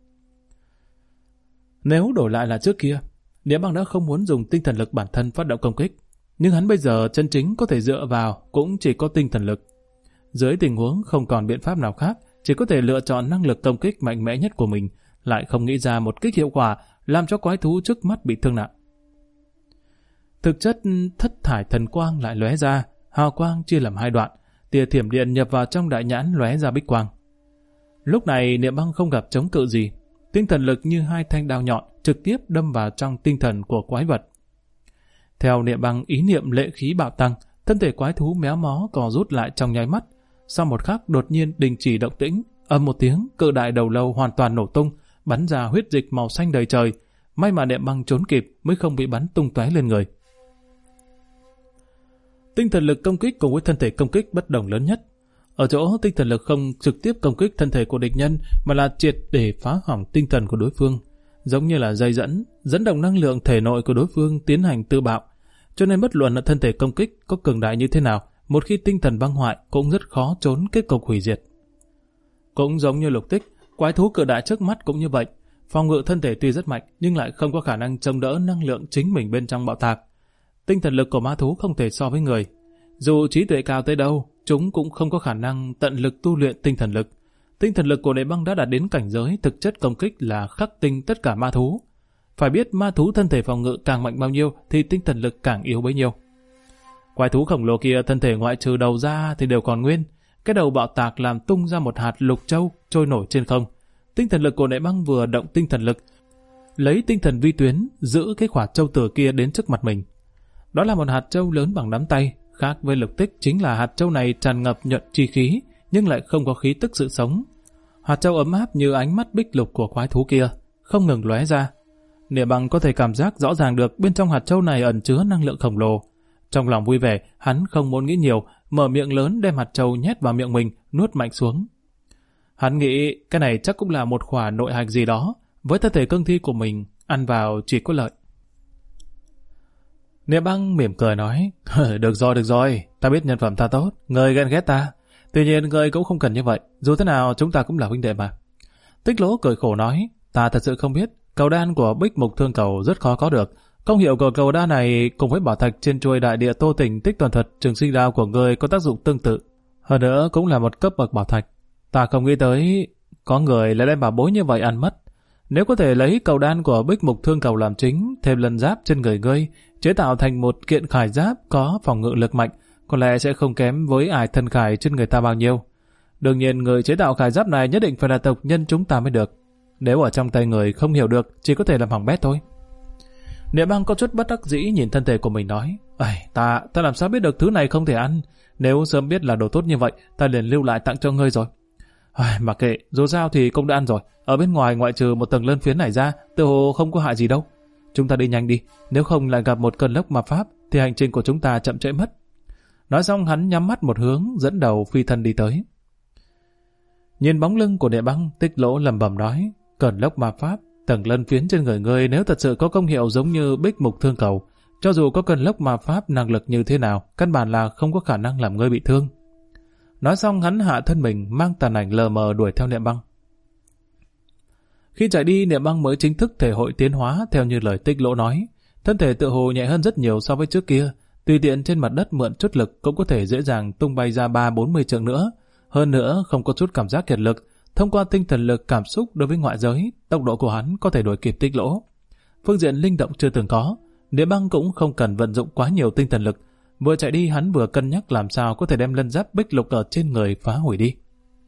S1: Nếu đổi lại là trước kia, Địa Băng đã không muốn dùng tinh thần lực bản thân phát động công kích. Nhưng hắn bây giờ chân chính có thể dựa vào cũng chỉ có tinh thần lực. Dưới tình huống không còn biện pháp nào khác, chỉ có thể lựa chọn năng lực công kích mạnh mẽ nhất của mình, lại không nghĩ ra một kích hiệu quả làm cho quái thú trước mắt bị thương nặng. Thực chất thất thải thần quang lại lóe ra, hào quang chia làm hai đoạn, tia thiểm điện nhập vào trong đại nhãn lóe ra bích quang. Lúc này Địa Băng không gặp chống cự gì, tinh thần lực như hai thanh đao nhọn trực tiếp đâm vào trong tinh thần của quái vật. Theo Địa Băng ý niệm lệ khí bạo tăng, thân thể quái thú méo mó cò rút lại trong nháy mắt. Sau một khắc đột nhiên đình chỉ động tĩnh, ầm một tiếng, cự đại đầu lâu hoàn toàn nổ tung, bắn ra huyết dịch màu xanh đầy trời. May mà Địa Băng trốn kịp mới không bị bắn tung tóe lên người. Tinh thần lực công kích cùng với thân thể công kích bất đồng lớn nhất. Ở chỗ tinh thần lực không trực tiếp công kích thân thể của địch nhân mà là triệt để phá hỏng tinh thần của đối phương, giống như là dây dẫn động năng lượng thể nội của đối phương tiến hành tự bạo. Cho nên bất luận là thân thể công kích có cường đại như thế nào, một khi tinh thần băng hoại cũng rất khó trốn kết cục hủy diệt. Cũng giống như Lục Tích, quái thú cự đại trước mắt cũng như vậy. Phòng ngự thân thể tuy rất mạnh nhưng lại không có khả năng chống đỡ năng lượng chính mình bên trong bạo tạc. Tinh thần lực của ma thú không thể so với người. Dù trí tuệ cao tới đâu, chúng cũng không có khả năng tận lực tu luyện tinh thần lực. Tinh thần lực của Địa Băng đã đạt đến cảnh giới thực chất công kích là khắc tinh tất cả ma thú. Phải biết ma thú thân thể phòng ngự càng mạnh bao nhiêu thì tinh thần lực càng yếu bấy nhiêu. Quái thú khổng lồ kia thân thể ngoại trừ đầu ra thì đều còn nguyên. Cái đầu bạo tạc làm tung ra một hạt lục châu trôi nổi trên không. Tinh thần lực của Địa Băng vừa động tinh thần lực, lấy tinh thần vi tuyến giữ cái quả châu tử kia đến trước mặt mình. Đó là một hạt châu lớn bằng nắm tay. Khác với Lục Tích chính là hạt châu này tràn ngập nhuận chi khí, nhưng lại không có khí tức sự sống. Hạt châu ấm áp như ánh mắt bích lục của quái thú kia, không ngừng lóe ra. Địa Băng có thể cảm giác rõ ràng được bên trong hạt châu này ẩn chứa năng lượng khổng lồ. Trong lòng vui vẻ, hắn không muốn nghĩ nhiều, mở miệng lớn đem hạt châu nhét vào miệng mình, nuốt mạnh xuống. Hắn nghĩ cái này chắc cũng là một khỏa nội hạch gì đó, với thân thể cương thi của mình, ăn vào chỉ có lợi. Địa Băng mỉm cười nói, được rồi, ta biết nhân phẩm ta tốt, người ghen ghét ta. Tuy nhiên người cũng không cần như vậy, dù thế nào chúng ta cũng là huynh đệ mà. Tích Lỗ cười khổ nói, ta thật sự không biết, cầu đan của Bích Mục Thương Cầu rất khó có được. Công hiệu của cầu đan này cùng với bảo thạch trên chuôi đại địa Tô Tỉnh Tích Toàn Thuật Trường Sinh Đao của người có tác dụng tương tự. Hơn nữa cũng là một cấp bậc bảo thạch. Ta không nghĩ tới có người lại đem bảo bối như vậy ăn mất. Nếu có thể lấy cầu đan của Bích Mục Thương Cầu làm chính, thêm lần giáp trên người ngươi, chế tạo thành một kiện khải giáp có phòng ngự lực mạnh, có lẽ sẽ không kém với ải thần khải trên người ta bao nhiêu. Đương nhiên người chế tạo khải giáp này nhất định phải là tộc nhân chúng ta mới được. Nếu ở trong tay người không hiểu được, chỉ có thể làm hỏng bét thôi. Niệm Băng có chút bất đắc dĩ nhìn thân thể của mình nói, ta làm sao biết được thứ này không thể ăn? Nếu sớm biết là đồ tốt như vậy, ta liền lưu lại tặng cho ngươi rồi. Mà kệ, dù sao thì cũng đã ăn rồi. Ở bên ngoài ngoại trừ một tầng lân phiến này ra, tựa hồ không có hại gì đâu. Chúng ta đi nhanh đi, nếu không lại gặp một cơn lốc ma pháp, thì hành trình của chúng ta chậm trễ mất. Nói xong hắn nhắm mắt một hướng, dẫn đầu phi thân đi tới. Nhìn bóng lưng của Niệm Băng, Tích Lỗ lẩm bẩm nói, cơn lốc ma pháp, tầng lân phiến trên người ngươi nếu thật sự có công hiệu giống như bích mục thương cầu, cho dù có cơn lốc ma pháp năng lực như thế nào, căn bản là không có khả năng làm ngươi bị thương. Nói xong hắn hạ thân mình, mang tàn ảnh lờ mờ đuổi theo Niệm Băng. Khi chạy đi, Niệm Băng mới chính thức thể hội tiến hóa theo như lời Tích Lỗ nói. Thân thể tựa hồ nhẹ hơn rất nhiều so với trước kia, tùy tiện trên mặt đất mượn chút lực cũng có thể dễ dàng tung bay ra 30-40 trượng nữa. Hơn nữa không có chút cảm giác kiệt lực, thông qua tinh thần lực cảm xúc đối với ngoại giới, tốc độ của hắn có thể đuổi kịp Tích Lỗ. Phương diện linh động chưa từng có, Niệm Băng cũng không cần vận dụng quá nhiều tinh thần lực. Vừa chạy đi hắn vừa cân nhắc làm sao có thể đem lân giáp bích lục ở trên người phá hủy đi.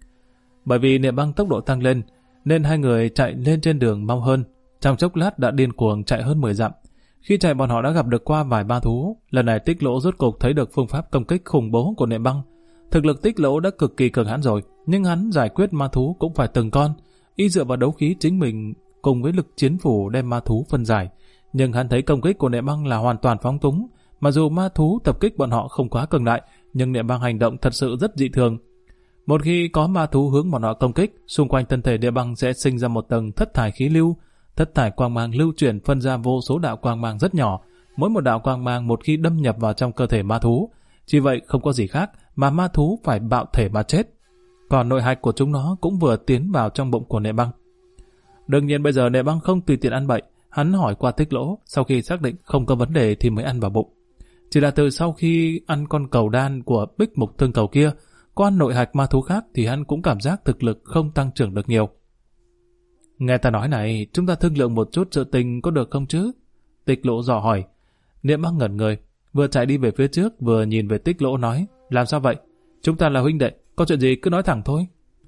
S1: Bởi vì Niệm Băng tốc độ tăng lên, nên hai người chạy lên trên đường mau hơn. Trong chốc lát đã điên cuồng chạy hơn 10 dặm. Khi chạy bọn họ đã gặp được qua vài ba thú. Lần này Tích Lỗ rốt cục thấy được phương pháp công kích khủng bố của Niệm Băng. Thực lực Tích Lỗ đã cực kỳ cường hãn rồi, nhưng hắn giải quyết ma thú cũng phải từng con. Y dựa vào đấu khí chính mình cùng với lực chiến phủ đem ma thú phân giải. Nhưng hắn thấy công kích của Niệm Băng là hoàn toàn phóng túng. Mặc dù ma thú tập kích bọn họ không quá cường đại, nhưng Niệm Băng hành động thật sự rất dị thường. Một khi có ma thú hướng bọn họ công kích, xung quanh thân thể Niệm Băng sẽ sinh ra một tầng thất thải khí lưu. Thất thải quang mang lưu chuyển phân ra vô số đạo quang mang rất nhỏ. Mỗi một đạo quang mang một khi đâm nhập vào trong cơ thể ma thú, chỉ vậy không có gì khác mà ma thú phải bạo thể mà chết. Còn nội hạch của chúng nó cũng vừa tiến vào trong bụng của Niệm Băng. Đương nhiên bây giờ Niệm Băng không tùy tiện ăn bậy, hắn hỏi qua Tích Lỗ, sau khi xác định không có vấn đề thì mới ăn vào bụng. Chỉ là từ sau khi ăn con cầu đan của bích mục thương cầu kia, qua nội hạch ma thú khác thì hắn cũng cảm giác thực lực không tăng trưởng được nhiều. Nghe ta nói này, chúng ta thương lượng một chút sự tình có được không chứ? Tích Lỗ dò hỏi. Niệm Băng ngẩn người, vừa chạy đi về phía trước vừa nhìn về Tích Lỗ nói, làm sao vậy? Chúng ta là huynh đệ, có chuyện gì cứ nói thẳng thôi.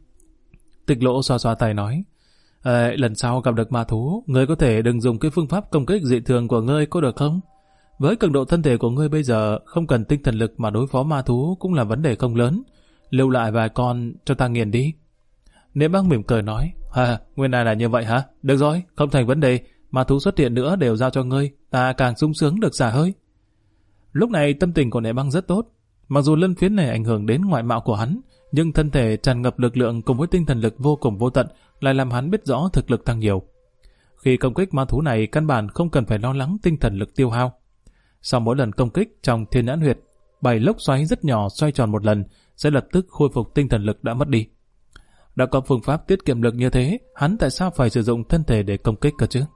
S1: Tích Lỗ xoa xoa tay nói, lần sau gặp được ma thú, ngươi có thể đừng dùng cái phương pháp công kích dị thường của ngươi có được không? Với cường độ thân thể của ngươi bây giờ, không cần tinh thần lực mà đối phó ma thú cũng là vấn đề không lớn. Lưu lại vài con cho ta nghiền đi. Niệm Băng mỉm cười nói, nguyên lai là như vậy hả? Được rồi, không thành vấn đề, ma thú xuất hiện nữa đều giao cho ngươi, ta càng sung sướng được xả hơi. Lúc này tâm tình của Niệm Băng rất tốt. Mặc dù lân phiến này ảnh hưởng đến ngoại mạo của hắn, nhưng thân thể tràn ngập lực lượng cùng với tinh thần lực vô cùng vô tận lại làm hắn biết rõ thực lực tăng nhiều. Khi công kích ma thú này căn bản không cần phải lo lắng tinh thần lực tiêu hao. Sau mỗi lần công kích trong thiên nhãn huyệt, 7 lốc xoáy rất nhỏ xoay tròn một lần sẽ lập tức khôi phục tinh thần lực đã mất đi. Đã có phương pháp tiết kiệm lực như thế, hắn tại sao phải sử dụng thân thể để công kích cơ chứ?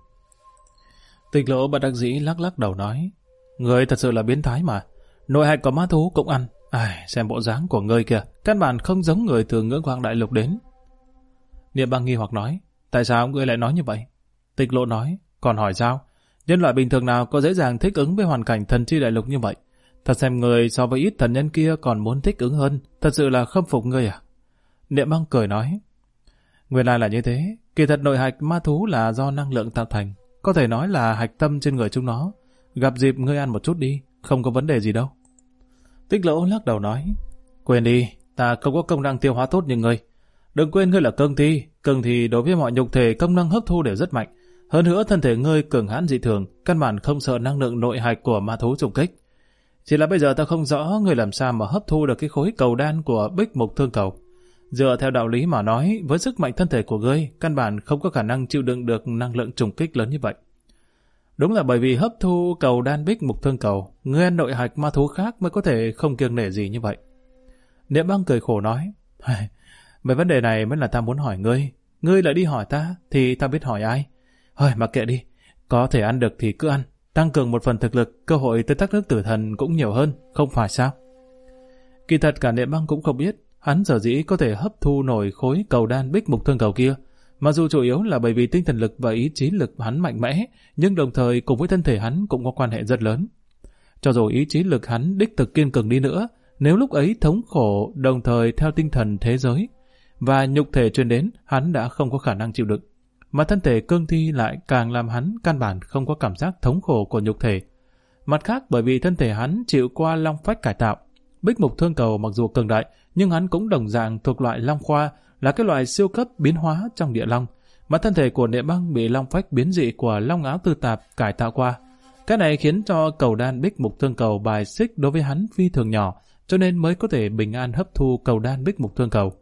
S1: Tích Lỗ bất đắc dĩ lắc lắc đầu nói, ngươi thật sự là biến thái mà, nội hạch của ma thú cũng ăn. Xem bộ dáng của ngươi kìa, căn bản không giống người từ ngưỡng quang đại lục đến. Niệm Băng nghi hoặc nói, tại sao ngươi lại nói như vậy? Tích Lỗ nói, còn hỏi sao? Nhân loại bình thường nào có dễ dàng thích ứng với hoàn cảnh thần chi đại lục như vậy? Thật xem người so với ít thần nhân kia còn muốn thích ứng hơn, thật sự là khâm phục ngươi à? Niệm Băng cười nói, nguyên lai là như thế, kỳ thật nội hạch ma thú là do năng lượng tạo thành, có thể nói là hạch tâm trên người chúng nó. Gặp dịp ngươi ăn một chút đi, không có vấn đề gì đâu. Tích Lỗ lắc đầu nói, quên đi, ta không có công năng tiêu hóa tốt như ngươi. Đừng quên ngươi là cương thi đối với mọi nhục thể công năng hấp thu đều rất mạnh. Hơn nữa thân thể ngươi cường hãn dị thường, căn bản không sợ năng lượng nội hạch của ma thú trùng kích. Chỉ là bây giờ ta không rõ ngươi làm sao mà hấp thu được cái khối cầu đan của bích mục thương cầu. Dựa theo đạo lý mà nói, với sức mạnh thân thể của ngươi, căn bản không có khả năng chịu đựng được năng lượng trùng kích lớn như vậy. Đúng là bởi vì hấp thu cầu đan bích mục thương cầu, ngươi ăn nội hạch ma thú khác mới có thể không kiêng nể gì như vậy. Niệm Băng cười khổ nói, về vấn đề này mới là ta muốn hỏi ngươi. Ngươi lại đi hỏi ta, thì ta biết hỏi ai? Mặc kệ đi, có thể ăn được thì cứ ăn, tăng cường một phần thực lực, cơ hội tới tắc nước tử thần cũng nhiều hơn, không phải sao? Kỳ thật cả Niệm Băng cũng không biết, hắn sở dĩ có thể hấp thu nổi khối cầu đan bích mục thương cầu kia, mặc dù chủ yếu là bởi vì tinh thần lực và ý chí lực hắn mạnh mẽ, nhưng đồng thời cùng với thân thể hắn cũng có quan hệ rất lớn. Cho dù ý chí lực hắn đích thực kiên cường đi nữa, nếu lúc ấy thống khổ đồng thời theo tinh thần thế giới, và nhục thể truyền đến hắn đã không có khả năng chịu đựng. Mà thân thể cương thi lại càng làm hắn căn bản không có cảm giác thống khổ của nhục thể. Mặt khác, bởi vì thân thể hắn chịu qua long phách cải tạo, Bích Mục Thương Cầu mặc dù cường đại, nhưng hắn cũng đồng dạng thuộc loại long khoa, là cái loại siêu cấp biến hóa trong địa long. Mà thân thể của Niệm Băng bị long phách biến dị của long áo tư tạp cải tạo qua. Cái này khiến cho cầu đan Bích Mục Thương Cầu bài xích đối với hắn phi thường nhỏ, cho nên mới có thể bình an hấp thu cầu đan Bích Mục Thương Cầu.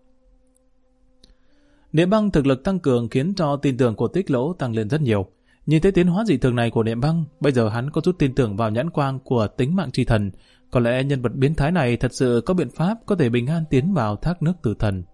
S1: Niệm Băng thực lực tăng cường khiến cho tin tưởng của Tích Lỗ tăng lên rất nhiều. Nhìn thấy tiến hóa dị thường này của Niệm Băng, bây giờ hắn có chút tin tưởng vào nhãn quang của tính mạng tri thần. Có lẽ nhân vật biến thái này thật sự có biện pháp có thể bình an tiến vào thác nước tử thần.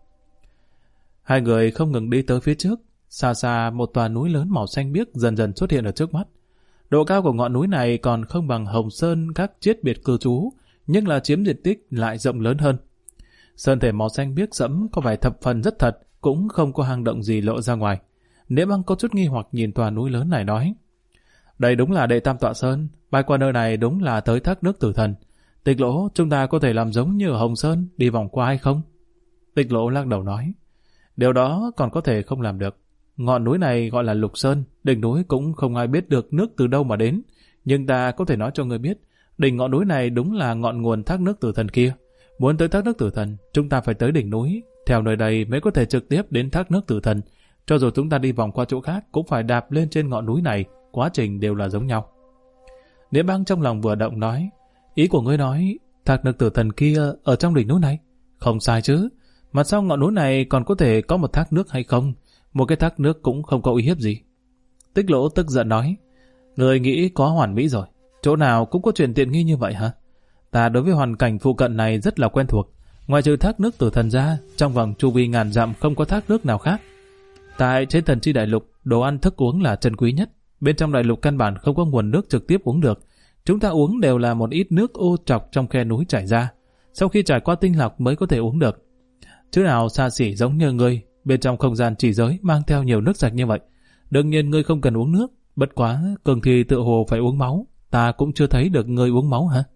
S1: Hai người không ngừng đi tới phía trước. Xa xa một tòa núi lớn màu xanh biếc dần dần xuất hiện ở trước mắt. Độ cao của ngọn núi này còn không bằng Hồng Sơn các chiết biệt cư trú, nhưng là chiếm diện tích lại rộng lớn hơn. Sơn thể màu xanh biếc sẫm có vài thập phần rất thật, cũng không có hang động gì lộ ra ngoài. Niệm Băng có chút nghi hoặc nhìn tòa núi lớn này nói: đây đúng là Đệ Tam Tọa Sơn, bay qua nơi này đúng là tới thác nước tử thần. Tích Lỗ, chúng ta có thể làm giống như ở Hồng Sơn, đi vòng qua hay không? Tích Lỗ lắc đầu nói: điều đó còn có thể không làm được. Ngọn núi này gọi là Lục Sơn, đỉnh núi cũng không ai biết được nước từ đâu mà đến. Nhưng ta có thể nói cho người biết, đỉnh ngọn núi này đúng là ngọn nguồn thác nước tử thần kia. Muốn tới thác nước tử thần, chúng ta phải tới đỉnh núi, theo nơi đây mới có thể trực tiếp đến thác nước tử thần. Cho dù chúng ta đi vòng qua chỗ khác, cũng phải đạp lên trên ngọn núi này, quá trình đều là giống nhau. Niệm Băng trong lòng vừa động nói: ý của ngươi nói, thác nước tử thần kia ở trong đỉnh núi này? Không sai chứ, mà sau ngọn núi này còn có thể có một thác nước hay không? Một cái thác nước cũng không có uy hiếp gì. Tích Lỗ tức giận nói: người nghĩ có hoàn mỹ rồi, chỗ nào cũng có chuyện tiện nghi như vậy hả? Ta đối với hoàn cảnh phụ cận này rất là quen thuộc. Ngoài trừ thác nước tử thần ra, trong vòng chu vi ngàn dặm không có thác nước nào khác. Tại trên thần chi đại lục, đồ ăn thức uống là trân quý nhất. Bên trong đại lục căn bản không có nguồn nước trực tiếp uống được. Chúng ta uống đều là một ít nước ô trọc trong khe núi chảy ra, sau khi trải qua tinh lọc mới có thể uống được. Chứ nào xa xỉ giống như ngươi, bên trong không gian chỉ giới mang theo nhiều nước sạch như vậy. Đương nhiên ngươi không cần uống nước, bất quá cường thì tự hồ phải uống máu. Ta cũng chưa thấy được ngươi uống máu hả?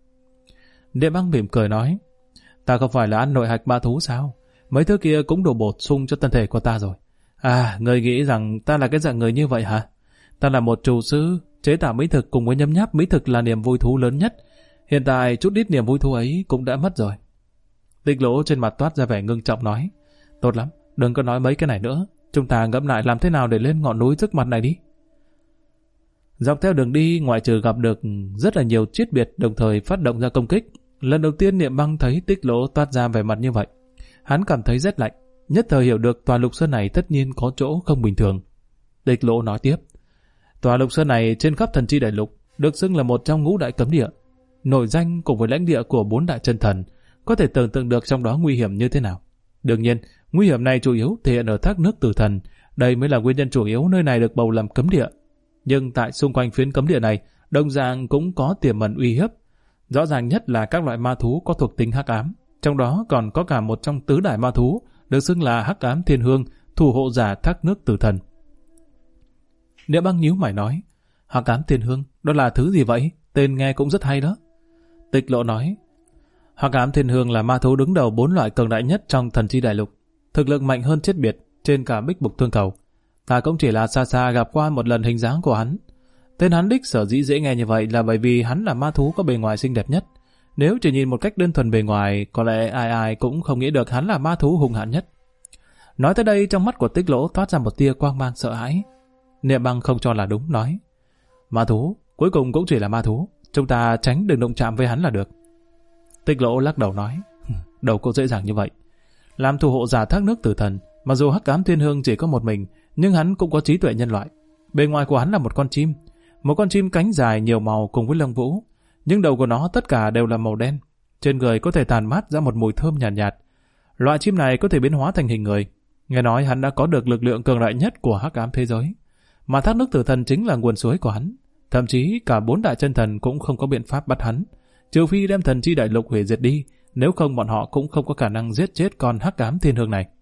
S1: Niệm Băng mỉm cười nói: ta không phải là ăn nội hạch ma thú sao? Mấy thứ kia cũng đổ bổ sung cho thân thể của ta rồi. À, ngươi nghĩ rằng ta là cái dạng người như vậy hả? Ta là một trù sư, chế tạo mỹ thực cùng với nhấm nháp mỹ thực là niềm vui thú lớn nhất. Hiện tại chút ít niềm vui thú ấy cũng đã mất rồi. Tích Lỗ trên mặt toát ra vẻ ngưng trọng nói: tốt lắm, đừng có nói mấy cái này nữa. Chúng ta ngẫm lại làm thế nào để lên ngọn núi trước mặt này đi. Dọc theo đường đi, ngoại trừ gặp được rất là nhiều chiết biệt đồng thời phát động ra công kích, lần đầu tiên Niệm Băng thấy Tích Lỗ toát ra vẻ mặt như vậy. Hắn cảm thấy rét lạnh, nhất thời hiểu được tòa Lục Sơn này tất nhiên có chỗ không bình thường. Tích Lỗ nói tiếp: tòa Lục Sơn này trên khắp thần chi đại lục được xưng là một trong ngũ đại cấm địa, nổi danh cùng với lãnh địa của 4 đại chân thần, có thể tưởng tượng được trong đó nguy hiểm như thế nào. Đương nhiên, nguy hiểm này chủ yếu thể hiện ở thác nước tử thần, đây mới là nguyên nhân chủ yếu nơi này được bầu làm cấm địa. Nhưng tại xung quanh phiến cấm địa này, đồng dạng cũng có tiềm ẩn uy hiếp. Rõ ràng nhất là các loại ma thú có thuộc tính hắc ám, trong đó còn có cả một trong tứ đại ma thú được xưng là Hắc Ám Thiên Hương, thủ hộ giả thác nước tử thần. Niệm Băng nhíu mày nói: Hắc Ám Thiên Hương, đó là thứ gì vậy? Tên nghe cũng rất hay đó. Tích Lỗ nói: Hắc Ám Thiên Hương là ma thú đứng đầu 4 loại cường đại nhất trong thần chi đại lục, thực lực mạnh hơn chết biệt trên cả Bích Mục Thương Cầu. Ta cũng chỉ là xa xa gặp qua một lần hình dáng của hắn. Tên hắn đích sở dĩ dễ nghe như vậy là bởi vì hắn là ma thú có bề ngoài xinh đẹp nhất. Nếu chỉ nhìn một cách đơn thuần bề ngoài, có lẽ ai ai cũng không nghĩ được hắn là ma thú hung hãn nhất. Nói tới đây, trong mắt của Tích Lỗ toát ra một tia quang mang sợ hãi. Niệm Băng không cho là đúng, nói: Ma thú, cuối cùng cũng chỉ là ma thú, chúng ta tránh đừng động chạm với hắn là được. Tích Lỗ lắc đầu nói: Đâu có dễ dàng như vậy. Làm thủ hộ giả thác nước tử thần, mặc dù Hắc Ám Thiên Hương chỉ có một mình, nhưng hắn cũng có trí tuệ nhân loại. Bề ngoài của hắn là một con chim cánh dài nhiều màu cùng với lông vũ, nhưng đầu của nó tất cả đều là màu đen. Trên người có thể tàn mát ra một mùi thơm nhàn nhạt. Loại chim này có thể biến hóa thành hình người. Nghe nói hắn đã có được lực lượng cường đại nhất của hắc ám thế giới, mà thác nước tử thần chính là nguồn suối của hắn. Thậm chí cả 4 đại chân thần cũng không có biện pháp bắt hắn, trừ phi đem thần chi đại lục hủy diệt đi, nếu không bọn họ cũng không có khả năng giết chết con Hắc Ám Thiên Hương này.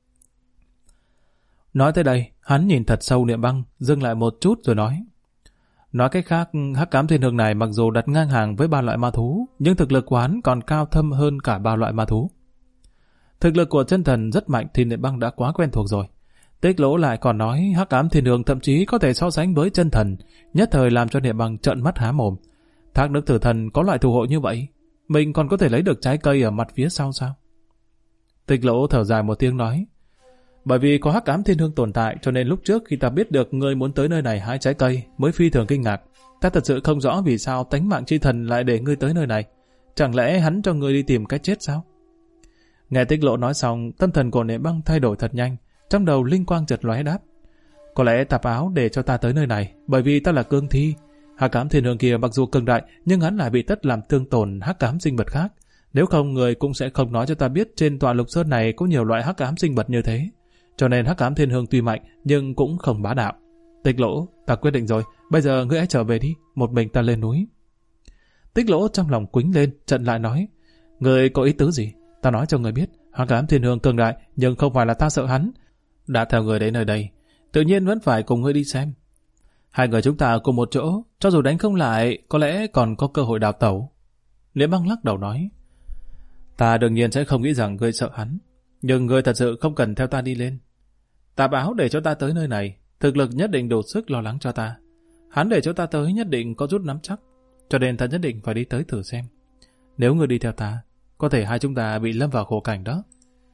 S1: Nói tới đây, hắn nhìn thật sâu Niệm Băng, dừng lại một chút rồi nói: Nói cách khác, Hắc Ám Thiên Hương này mặc dù đặt ngang hàng với 3 loại ma thú, nhưng thực lực của hắn còn cao thâm hơn cả 3 loại ma thú. Thực lực của chân thần rất mạnh thì Niệm Băng đã quá quen thuộc rồi. Tích Lỗ lại còn nói Hắc Ám Thiên Hương thậm chí có thể so sánh với chân thần, nhất thời làm cho Niệm Băng trợn mắt há mồm. Thác nước tử thần có loại thủ hộ như vậy, mình còn có thể lấy được trái cây ở mặt phía sau sao? Tích Lỗ thở dài một tiếng nói, bởi vì có Hắc Ám Thiên Hương tồn tại cho nên lúc trước khi ta biết được ngươi muốn tới nơi này hái trái cây mới phi thường kinh ngạc. Ta thật sự không rõ vì sao tánh mạng chi thần lại để ngươi tới nơi này. Chẳng lẽ hắn cho ngươi đi tìm cái chết sao? Nghe Tích Lỗ nói xong, tâm thần của Niệm Băng thay đổi thật nhanh, trong đầu linh quang chợt lóe đáp. Có lẽ tạp áo để cho ta tới nơi này, bởi vì ta là cương thi. Hắc Ám Thiên Hương kia mặc dù cường đại, nhưng hắn lại bị tất làm thương tổn hắc ám sinh vật khác. Nếu không, người cũng sẽ không nói cho ta biết trên tọa lục sơn này có nhiều loại hắc ám sinh vật như thế. Cho nên Hắc Ám Thiên Hương tuy mạnh, nhưng cũng không bá đạo. Tích Lỗ, ta quyết định rồi, bây giờ ngươi hãy trở về đi, một mình ta lên núi. Tích Lỗ trong lòng quýnh lên, trận lại nói, ngươi có ý tứ gì? Ta nói cho ngươi biết, Hắc Ám Thiên Hương cường đại, nhưng không phải là ta sợ hắn. Đã theo người đến nơi đây, tự nhiên vẫn phải cùng ngươi đi xem. Hai người chúng ta cùng một chỗ, cho dù đánh không lại, có lẽ còn có cơ hội đào tẩu. Niệm Băng lắc đầu nói, ta đương nhiên sẽ không nghĩ rằng ngươi sợ hắn, nhưng ngươi thật sự không cần theo ta đi lên. Tạp áo để cho ta tới nơi này, thực lực nhất định đủ sức lo lắng cho ta. Hắn để cho ta tới nhất định có chút nắm chắc, cho nên ta nhất định phải đi tới thử xem. Nếu ngươi đi theo ta, có thể hai chúng ta bị lâm vào khổ cảnh đó.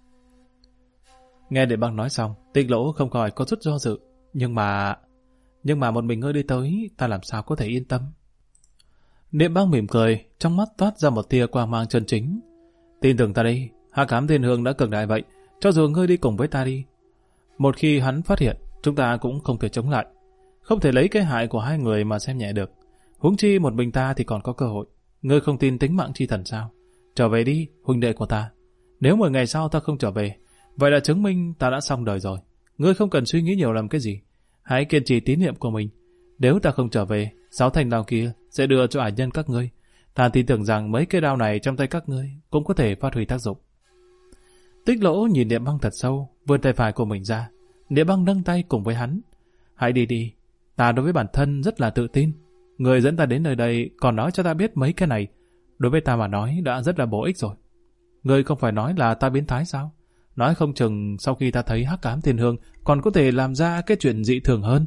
S1: Nghe Niệm Băng nói xong, Tích Lỗ không khỏi có chút do dự. Nhưng mà một mình ngươi đi tới, ta làm sao có thể yên tâm? Niệm Băng mỉm cười, trong mắt toát ra một tia quang mang chân chính. Tin tưởng ta đi, Hắc Ám Thiên Hương đã cường đại vậy, cho dù ngươi đi cùng với ta đi. Một khi hắn phát hiện, chúng ta cũng không thể chống lại. Không thể lấy cái hại của hai người mà xem nhẹ được. Huống chi một mình ta thì còn có cơ hội. Ngươi không tin tính mạng chi thần sao? Trở về đi, huynh đệ của ta. Nếu 10 ngày sau ta không trở về, vậy là chứng minh ta đã xong đời rồi. Ngươi không cần suy nghĩ nhiều làm cái gì. Hãy kiên trì tín niệm của mình. Nếu ta không trở về, 6 thanh đao kia sẽ đưa cho ải nhân các ngươi. Ta tin tưởng rằng mấy cái đao này trong tay các ngươi cũng có thể phát huy tác dụng. Tích Lỗ nhìn Niệm Băng thật sâu, vươn tay phải của mình ra. Niệm Băng nâng tay cùng với hắn. Hãy đi đi. Ta đối với bản thân rất là tự tin. Người dẫn ta đến nơi đây còn nói cho ta biết mấy cái này. Đối với ta mà nói đã rất là bổ ích rồi. Người không phải nói là ta biến thái sao? Nói không chừng sau khi ta thấy Hắc Ám Thiên Hương còn có thể làm ra cái chuyện dị thường hơn.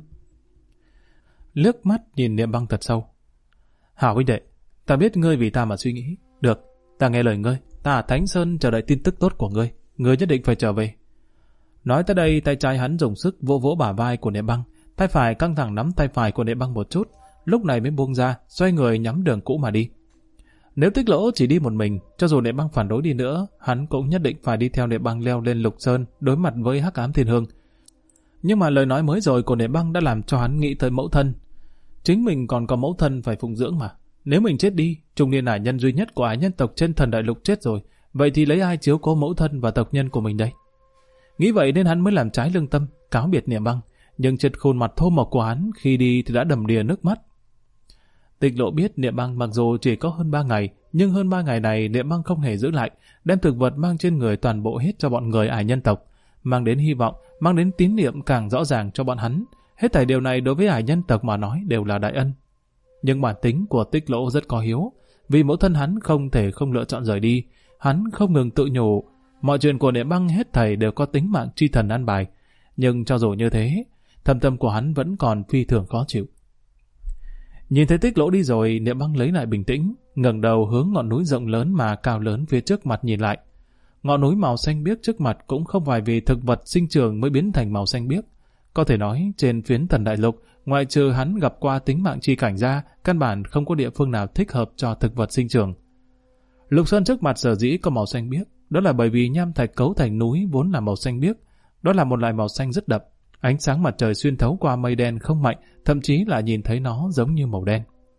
S1: Liếc mắt nhìn Niệm Băng thật sâu. Hảo huynh đệ, ta biết ngươi vì ta mà suy nghĩ. Được, ta nghe lời ngươi. Ta ở Thánh Sơn chờ đợi tin tức tốt của ngươi. Ngươi nhất định phải trở về. Nói tới đây, tay trái hắn dùng sức vỗ vỗ bả vai của Niệm Băng, tay phải căng thẳng nắm tay phải của Niệm Băng một chút, lúc này mới buông ra, xoay người nhắm đường cũ mà đi. Nếu Tích Lỗ chỉ đi một mình, cho dù Niệm Băng phản đối đi nữa, hắn cũng nhất định phải đi theo Niệm Băng leo lên Lục Sơn, đối mặt với Hắc Ám Thiên Hương. Nhưng mà lời nói mới rồi của Niệm Băng đã làm cho hắn nghĩ tới mẫu thân. Chính mình còn có mẫu thân phải phụng dưỡng mà. Nếu mình chết đi, trung niên ải nhân duy nhất của ải nhân tộc trên Thần Đại Lục chết rồi, vậy thì lấy ai chiếu cố mẫu thân và tộc nhân của mình đây? Nghĩ vậy nên hắn mới làm trái lương tâm, cáo biệt Niệm Băng, nhưng trên khuôn mặt thô mộc của hắn khi đi thì đã đầm đìa nước mắt. Tích Lỗ biết Niệm Băng mặc dù chỉ có hơn 3 ngày, nhưng hơn 3 ngày này Niệm Băng không hề giữ lại, đem thực vật mang trên người toàn bộ hết cho bọn người ải nhân tộc, mang đến hy vọng, mang đến tín niệm càng rõ ràng cho bọn hắn. Hết thảy điều này đối với ải nhân tộc mà nói đều là đại ân. Nhưng bản tính của Tích Lỗ rất có hiếu, vì mẫu thân hắn không thể không lựa chọn rời đi, hắn không ngừng tự nhủ, mọi chuyện của Niệm Băng hết thảy đều có tính mạng chi thần an bài. Nhưng cho dù như thế, thâm tâm của hắn vẫn còn phi thường khó chịu. Nhìn thấy Tích Lỗ đi rồi, Niệm Băng lấy lại bình tĩnh, ngẩng đầu hướng ngọn núi rộng lớn mà cao lớn phía trước mặt nhìn lại. Ngọn núi màu xanh biếc trước mặt cũng không phải vì thực vật sinh trưởng mới biến thành màu xanh biếc. Có thể nói, trên phiến Thần Đại Lục, ngoại trừ hắn gặp qua tính mạng chi cảnh ra, căn bản không có địa phương nào thích hợp cho thực vật sinh trưởng. Lục Sơn trước mặt sở dĩ có màu xanh biếc, đó là bởi vì nham thạch cấu thành núi vốn là màu xanh biếc. Đó là một loại màu xanh rất đậm. Ánh sáng mặt trời xuyên thấu qua mây đen không mạnh, thậm chí là nhìn thấy nó giống như màu đen.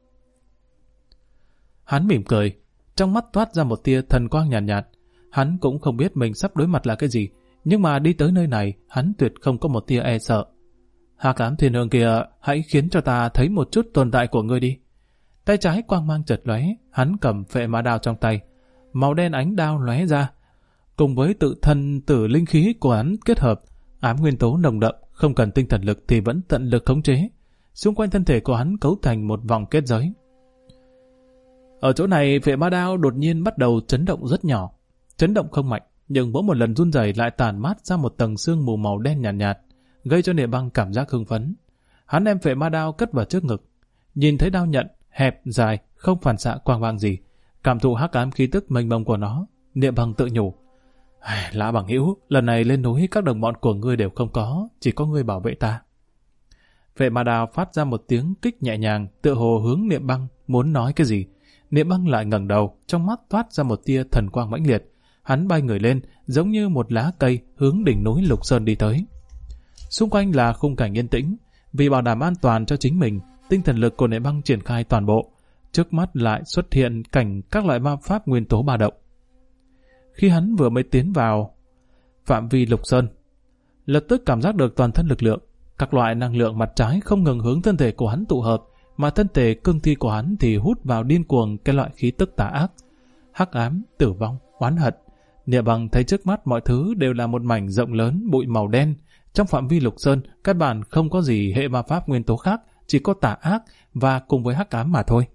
S1: Hắn mỉm cười, trong mắt toát ra một tia thần quang nhàn nhạt. Hắn cũng không biết mình sắp đối mặt là cái gì, nhưng mà đi tới nơi này, hắn tuyệt không có một tia e sợ. Hắc Ám Thiên Hương kia, hãy khiến cho ta thấy một chút tồn tại của ngươi đi. Tay trái quang mang chợt lóe, hắn cầm phệ ma đao trong tay, màu đen ánh đao lóe ra, cùng với tự thân tử linh khí của hắn kết hợp, ám nguyên tố nồng đậm, không cần tinh thần lực thì vẫn tận lực khống chế. Xung quanh thân thể của hắn cấu thành một vòng kết giới. Ở chỗ này, phệ ma đao đột nhiên bắt đầu chấn động rất nhỏ, chấn động không mạnh, nhưng mỗi một lần run rẩy lại tản mát ra một tầng sương mù màu đen nhàn nhạt, gây cho Niệm Băng cảm giác hưng phấn. Hắn đem phệ ma đao cất vào trước ngực, nhìn thấy đao nhận hẹp dài, không phản xạ quang mang gì, cảm thụ hắc ám khí tức mênh mông của nó. Niệm Băng tự nhủ: Lã bằng hữu, lần này lên núi các đồng bọn của ngươi đều không có, chỉ có ngươi bảo vệ ta. Phệ ma đao phát ra một tiếng kích nhẹ nhàng, tựa hồ hướng Niệm Băng muốn nói cái gì. Niệm Băng lại ngẩng đầu, trong mắt toát ra một tia thần quang mãnh liệt. Hắn bay người lên, giống như một lá cây hướng đỉnh núi Lục Sơn đi tới. Xung quanh là khung cảnh yên tĩnh, vì bảo đảm an toàn cho chính mình, tinh thần lực của Niệm Băng triển khai toàn bộ. Trước mắt lại xuất hiện cảnh các loại ma pháp nguyên tố ba động. Khi hắn vừa mới tiến vào phạm vi Lục Sơn, lập tức cảm giác được toàn thân lực lượng, các loại năng lượng mặt trái không ngừng hướng thân thể của hắn tụ hợp, mà thân thể cương thi của hắn thì hút vào điên cuồng cái loại khí tức tà ác, hắc ám, tử vong, oán hận. Niệm Băng thấy trước mắt mọi thứ đều là một mảnh rộng lớn bụi màu đen. Trong phạm vi Lục Sơn, căn bản không có gì hệ ma pháp nguyên tố khác, chỉ có tà ác và cùng với hắc ám mà thôi.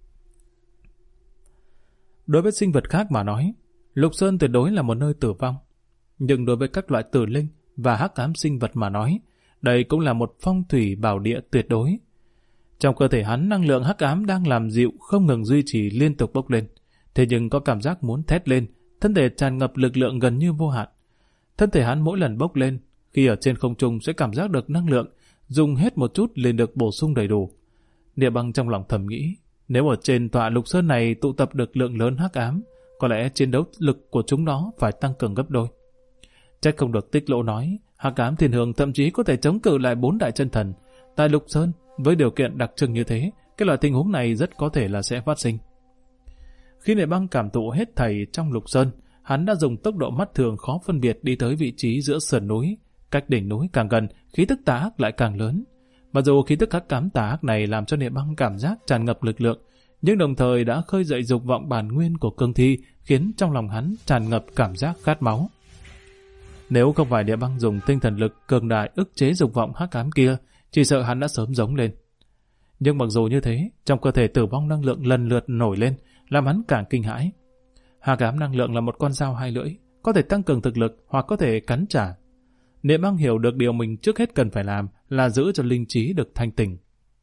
S1: Đối với sinh vật khác mà nói, Lục Sơn tuyệt đối là một nơi tử vong. Nhưng đối với các loại tử linh và hắc ám sinh vật mà nói, đây cũng là một phong thủy bảo địa tuyệt đối. Trong cơ thể hắn, năng lượng hắc ám đang làm dịu không ngừng duy trì liên tục bốc lên. Thế nhưng có cảm giác muốn thét lên, thân thể tràn ngập lực lượng gần như vô hạn. Thân thể hắn mỗi lần bốc lên, khi ở trên không trung sẽ cảm giác được năng lượng, dùng hết một chút liền được bổ sung đầy đủ. Niệm Băng trong lòng thầm nghĩ, nếu ở trên tọa Lục Sơn này tụ tập được lượng lớn hắc ám, có lẽ chiến đấu lực của chúng nó phải tăng cường gấp đôi. Trách không được Tích Lỗ nói, hắc ám thiên hương thậm chí có thể chống cự lại 4 đại chân thần. Tại Lục Sơn, với điều kiện đặc trưng như thế, cái loại tình huống này rất có thể là sẽ phát sinh. Khi Niệm Băng cảm thụ hết thảy trong Lục Sơn, hắn đã dùng tốc độ mắt thường khó phân biệt đi tới vị trí giữa sườn núi. Cách đỉnh núi càng gần, khí tức tà ác lại càng lớn. Mặc dù khí tức hắc ám tà ác này làm cho Niệm Băng cảm giác tràn ngập lực lượng, nhưng đồng thời đã khơi dậy dục vọng bản nguyên của cương thi, khiến trong lòng hắn tràn ngập cảm giác khát máu. Nếu không phải Niệm Băng dùng tinh thần lực cường đại ức chế dục vọng hắc ám kia, chỉ sợ hắn đã sớm giống lên. Nhưng mặc dù như thế, trong cơ thể tử vong năng lượng lần lượt nổi lên, làm hắn càng kinh hãi. Hắc ám năng lượng là một con dao hai lưỡi, có thể tăng cường thực lực hoặc có thể cắn trả. Niệm Băng hiểu được điều mình trước hết cần phải làm là giữ cho linh trí được thanh tỉnh.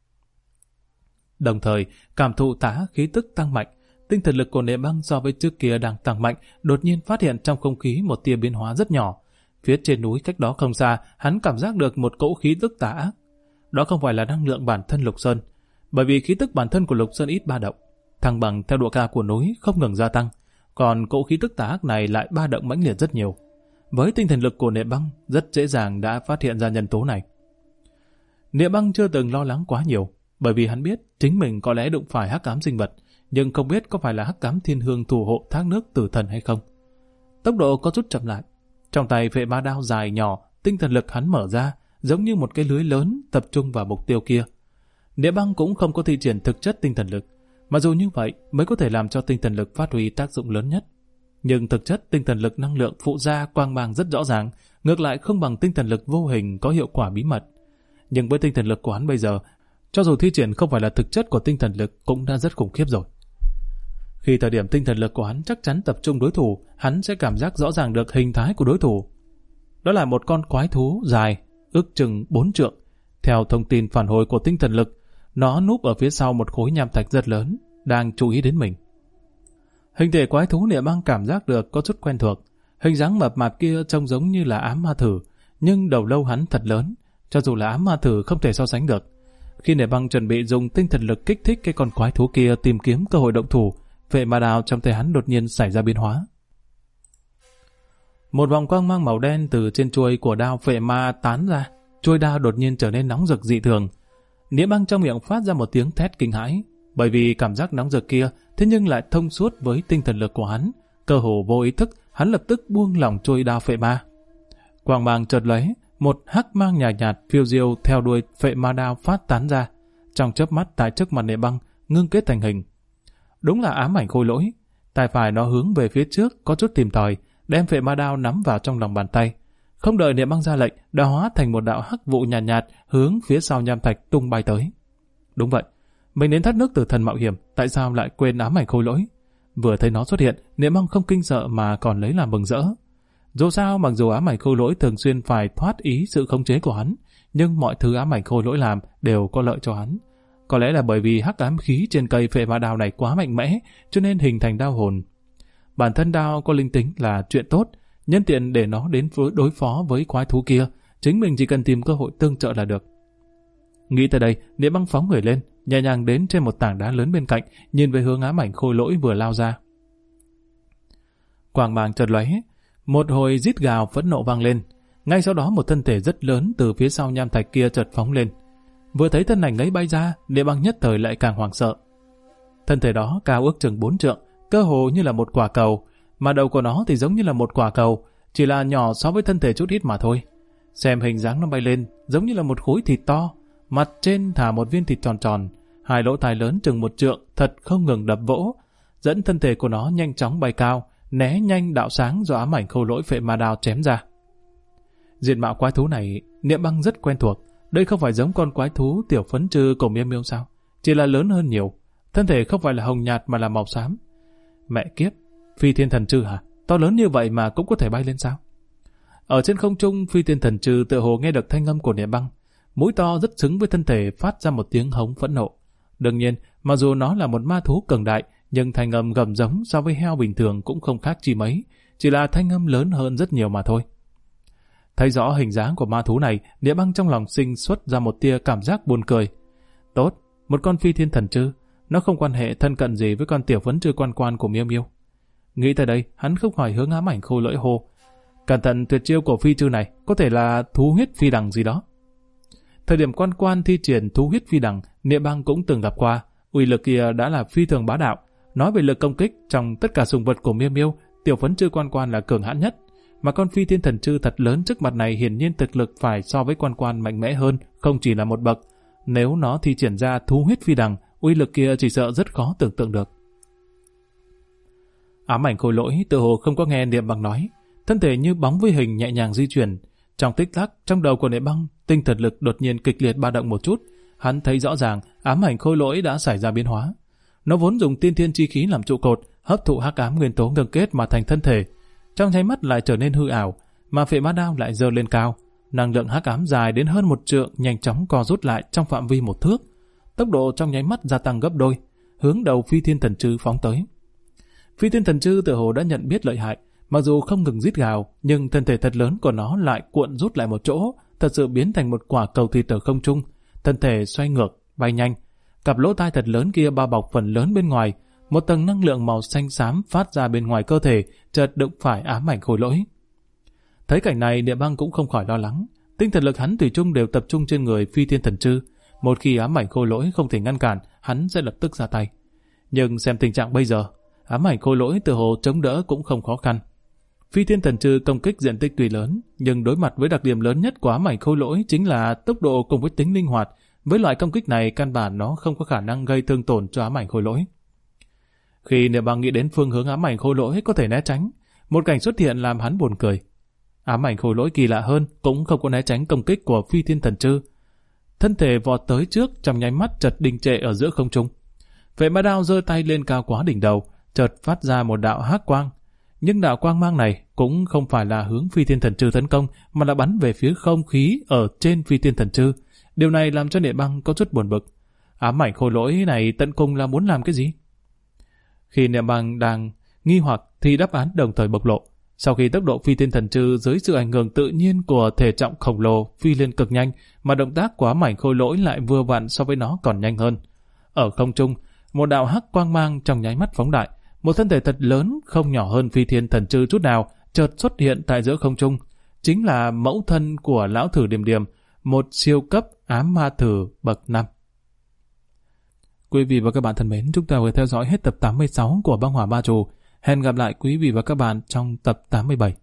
S1: Đồng thời, cảm thụ tà khí tức tăng mạnh, tinh thần lực của Niệm Băng so với trước kia đang tăng mạnh, đột nhiên phát hiện trong không khí một tia biến hóa rất nhỏ. Phía trên núi cách đó không xa, hắn cảm giác được một cỗ khí tức tà ác. Đó không phải là năng lượng bản thân Lục Sơn, bởi vì khí tức bản thân của Lục Sơn ít ba động, thăng bằng theo độ cao của núi không ngừng gia tăng, còn cỗ khí tức tà ác này lại ba động mãnh liệt rất nhiều. Với tinh thần lực của Niệm Băng, rất dễ dàng đã phát hiện ra nhân tố này. Niệm Băng chưa từng lo lắng quá nhiều, bởi vì hắn biết chính mình có lẽ đụng phải hắc ám sinh vật, nhưng không biết có phải là hắc ám thiên hương thủ hộ thác nước tử thần hay không. Tốc độ có chút chậm lại, trong tay phệ ma đao dài nhỏ, tinh thần lực hắn mở ra, giống như một cái lưới lớn tập trung vào mục tiêu kia. Niệm Băng cũng không có thi triển thực chất tinh thần lực, mà dù như vậy mới có thể làm cho tinh thần lực phát huy tác dụng lớn nhất. Nhưng thực chất tinh thần lực năng lượng phụ ra quang mang rất rõ ràng, ngược lại không bằng tinh thần lực vô hình có hiệu quả bí mật. Nhưng với tinh thần lực của hắn bây giờ, cho dù thi triển không phải là thực chất của tinh thần lực cũng đã rất khủng khiếp rồi. Khi thời điểm tinh thần lực của hắn chắc chắn tập trung đối thủ, hắn sẽ cảm giác rõ ràng được hình thái của đối thủ. Đó là một con quái thú dài, ước chừng 4 trượng. Theo thông tin phản hồi của tinh thần lực, nó núp ở phía sau một khối nham thạch rất lớn, đang chú ý đến mình. Hình thể quái thú Niệm Băng cảm giác được có chút quen thuộc. Hình dáng mập mạp kia trông giống như là ám ma thử, nhưng đầu lâu hắn thật lớn, cho dù là ám ma thử không thể so sánh được. Khi Niệm Băng chuẩn bị dùng tinh thần lực kích thích cái con quái thú kia tìm kiếm cơ hội động thủ, phệ ma đao trong tay hắn đột nhiên xảy ra biến hóa. Một vòng quang mang màu đen từ trên chuôi của đao phệ ma tán ra, chuôi đao đột nhiên trở nên nóng rực dị thường. Niệm Băng trong miệng phát ra một tiếng thét kinh hãi, bởi vì cảm giác nóng rực kia thế nhưng lại thông suốt với tinh thần lực của hắn, cơ hồ vô ý thức hắn lập tức buông lỏng chuôi đao phệ ma. Quang mang chợt lấy, một hắc mang nhạt nhạt phiêu diêu theo đuôi phệ ma đao phát tán ra, trong chớp mắt tại trước mặt Niệm Băng ngưng kết thành hình. Đúng là ám ảnh khôi lỗi. Tay phải nó hướng về phía trước có chút tìm tòi, đem phệ ma đao nắm vào trong lòng bàn tay. Không đợi Niệm Băng ra lệnh, đã hóa thành một đạo hắc vụ nhạt nhạt hướng phía sau nham thạch tung bay tới. Đúng vậy, mình đến thác nước tử thần mạo hiểm, tại sao lại quên ám ảnh khôi lỗi? Vừa thấy nó xuất hiện, Niệm Băng không kinh sợ mà còn lấy làm mừng rỡ. Dù sao, mặc dù ám ảnh khôi lỗi thường xuyên phải thoát ý sự khống chế của hắn, nhưng mọi thứ ám ảnh khôi lỗi làm đều có lợi cho hắn. Có lẽ là bởi vì hắc ám khí trên cây phệ ma đao này quá mạnh mẽ, cho nên hình thành đao hồn. Bản thân đao có linh tính là chuyện tốt, nhân tiện để nó đến đối phó với quái thú kia, chính mình chỉ cần tìm cơ hội tương trợ là được. Nghĩ tới đây, Niệm Băng phóng người lên, nhẹ nhàng đến trên một tảng đá lớn bên cạnh, nhìn về hướng ám ảnh khôi lỗi vừa lao ra. Quang mang chợt lóe, một hồi rít gào phẫn nộ vang lên. Ngay sau đó một thân thể rất lớn từ phía sau nham thạch kia chợt phóng lên. Vừa thấy thân ảnh ấy bay ra, Niệm Băng nhất thời lại càng hoảng sợ. Thân thể đó cao ước chừng 4 trượng, cơ hồ như là một quả cầu, mà đầu của nó thì giống như là một quả cầu, chỉ là nhỏ so với thân thể chút ít mà thôi. Xem hình dáng nó bay lên, giống như là một khối thịt to, mặt trên thả một viên thịt tròn tròn, hai lỗ tai lớn chừng 1 trượng, thật không ngừng đập vỗ, dẫn thân thể của nó nhanh chóng bay cao, né nhanh đạo sáng do ám ảnh khôi lỗi phệ ma đao chém ra. Diện mạo quái thú này, Niệm Băng rất quen thuộc. Đây không phải giống con quái thú tiểu phấn trư của Miêu Miêu sao? Chỉ là lớn hơn nhiều. Thân thể không phải là hồng nhạt mà là màu xám. Mẹ kiếp, phi thiên thần trư hả? To lớn như vậy mà cũng có thể bay lên sao? Ở trên không trung, phi thiên thần trư tựa hồ nghe được thanh âm của Niệm Băng. Mũi to rất xứng với thân thể phát ra một tiếng hống phẫn nộ. Đương nhiên, mặc dù nó là một ma thú cường đại, nhưng thanh âm gầm giống so với heo bình thường cũng không khác chi mấy, chỉ là thanh âm lớn hơn rất nhiều mà thôi. Thấy rõ hình dáng của ma thú này, Niệm Băng trong lòng sinh xuất ra một tia cảm giác buồn cười. Tốt, một con phi thiên thần trư, nó không quan hệ thân cận gì với con tiểu phấn trư quan quan của Miêu Miêu. Nghĩ tới đây, hắn không khỏi hướng ám ảnh khôi lỗi hô. Cẩn thận, tuyệt chiêu của phi trư này có thể là thú huyết phi đằng gì đó. Thời điểm quan quan thi triển thú huyết phi đằng, Niệm Băng cũng từng gặp qua. Uy lực kia đã là phi thường bá đạo. Nói về lực công kích, trong tất cả sùng vật của Miêu Miêu, tiểu phấn trư quan quan là cường hãn nhất. Mà con phi thiên thần trư thật lớn trước mặt này hiển nhiên thực lực phải so với quan quan mạnh mẽ hơn, không chỉ là một bậc. Nếu nó thi triển ra thú huyết phi đằng, uy lực kia chỉ sợ rất khó tưởng tượng được. Ám ảnh khôi lỗi tự hồ không có nghe Niệm Băng nói, thân thể như bóng với hình nhẹ nhàng di chuyển. Trong tích tắc, trong đầu của Niệm Băng, tinh thần lực đột nhiên kịch liệt ba động một chút. Hắn thấy rõ ràng ám ảnh khôi lỗi đã xảy ra biến hóa. Nó vốn dùng tiên thiên chi khí làm trụ cột, hấp thụ hắc ám nguyên tố ngưng kết mà thành thân thể. Trong nháy mắt lại trở nên hư ảo, mà phệ ma đao lại giơ lên cao. Năng lượng hắc ám dài đến hơn 1 trượng nhanh chóng co rút lại trong phạm vi 1 thước. Tốc độ trong nháy mắt gia tăng gấp đôi, hướng đầu phi thiên thần trư phóng tới. Phi thiên thần trư tựa hồ đã nhận biết lợi hại, mặc dù không ngừng rít gào, nhưng thân thể thật lớn của nó lại cuộn rút lại một chỗ, thật sự biến thành một quả cầu thịt ở không trung. Thân thể xoay ngược, bay nhanh. Cặp lỗ tai thật lớn kia bao bọc phần lớn bên ngoài, một tầng năng lượng màu xanh xám phát ra bên ngoài cơ thể, chợt đụng phải ám ảnh khôi lỗi. Thấy cảnh này, Niệm Băng cũng không khỏi lo lắng. Tinh thần lực hắn thủy chung đều tập trung trên người phi thiên thần trư. Một khi ám ảnh khôi lỗi không thể ngăn cản, hắn sẽ lập tức ra tay. Nhưng xem tình trạng bây giờ, ám ảnh khôi lỗi từ hồ chống đỡ cũng không khó khăn. Phi thiên thần trư công kích diện tích tuy lớn, nhưng đối mặt với đặc điểm lớn nhất của ám ảnh khôi lỗi chính là tốc độ cùng với tính linh hoạt. Với loại công kích này, căn bản nó không có khả năng gây thương tổn cho ám ảnh khôi lỗi. Khi Niệm Băng nghĩ đến phương hướng ám ảnh khôi lỗi có thể né tránh, một cảnh xuất hiện làm hắn buồn cười. Ám ảnh khôi lỗi kỳ lạ hơn cũng không có né tránh công kích của phi thiên thần trư. Thân thể vọt tới trước, trong nháy mắt chợt đình trệ ở giữa không trung. Phệ ma đao giơ tay lên cao quá đỉnh đầu, chợt phát ra một đạo hắc quang. Nhưng đạo quang mang này cũng không phải là hướng phi thiên thần trư tấn công, mà là bắn về phía không khí ở trên phi thiên thần trư. Điều này làm cho Niệm Băng có chút buồn bực. Ám ảnh khôi lỗi này tận cùng là muốn làm cái gì? Khi Niệm Băng đang nghi hoặc thì đáp án đồng thời bộc lộ. Sau khi tốc độ phi thiên thần trư dưới sự ảnh hưởng tự nhiên của thể trọng khổng lồ phi lên cực nhanh, mà động tác của ám ảnh khôi lỗi lại vừa vặn so với nó còn nhanh hơn. Ở không trung, một đạo hắc quang mang trong nháy mắt phóng đại, một thân thể thật lớn không nhỏ hơn phi thiên thần trư chút nào chợt xuất hiện tại giữa không trung, chính là mẫu thân của lão thử Điềm Điềm, một siêu cấp ám ma thử bậc 5. Quý vị và các bạn thân mến, chúng ta vừa theo dõi hết tập 86 của Băng Hỏa Ba Trù. Hẹn gặp lại quý vị và các bạn trong tập 87.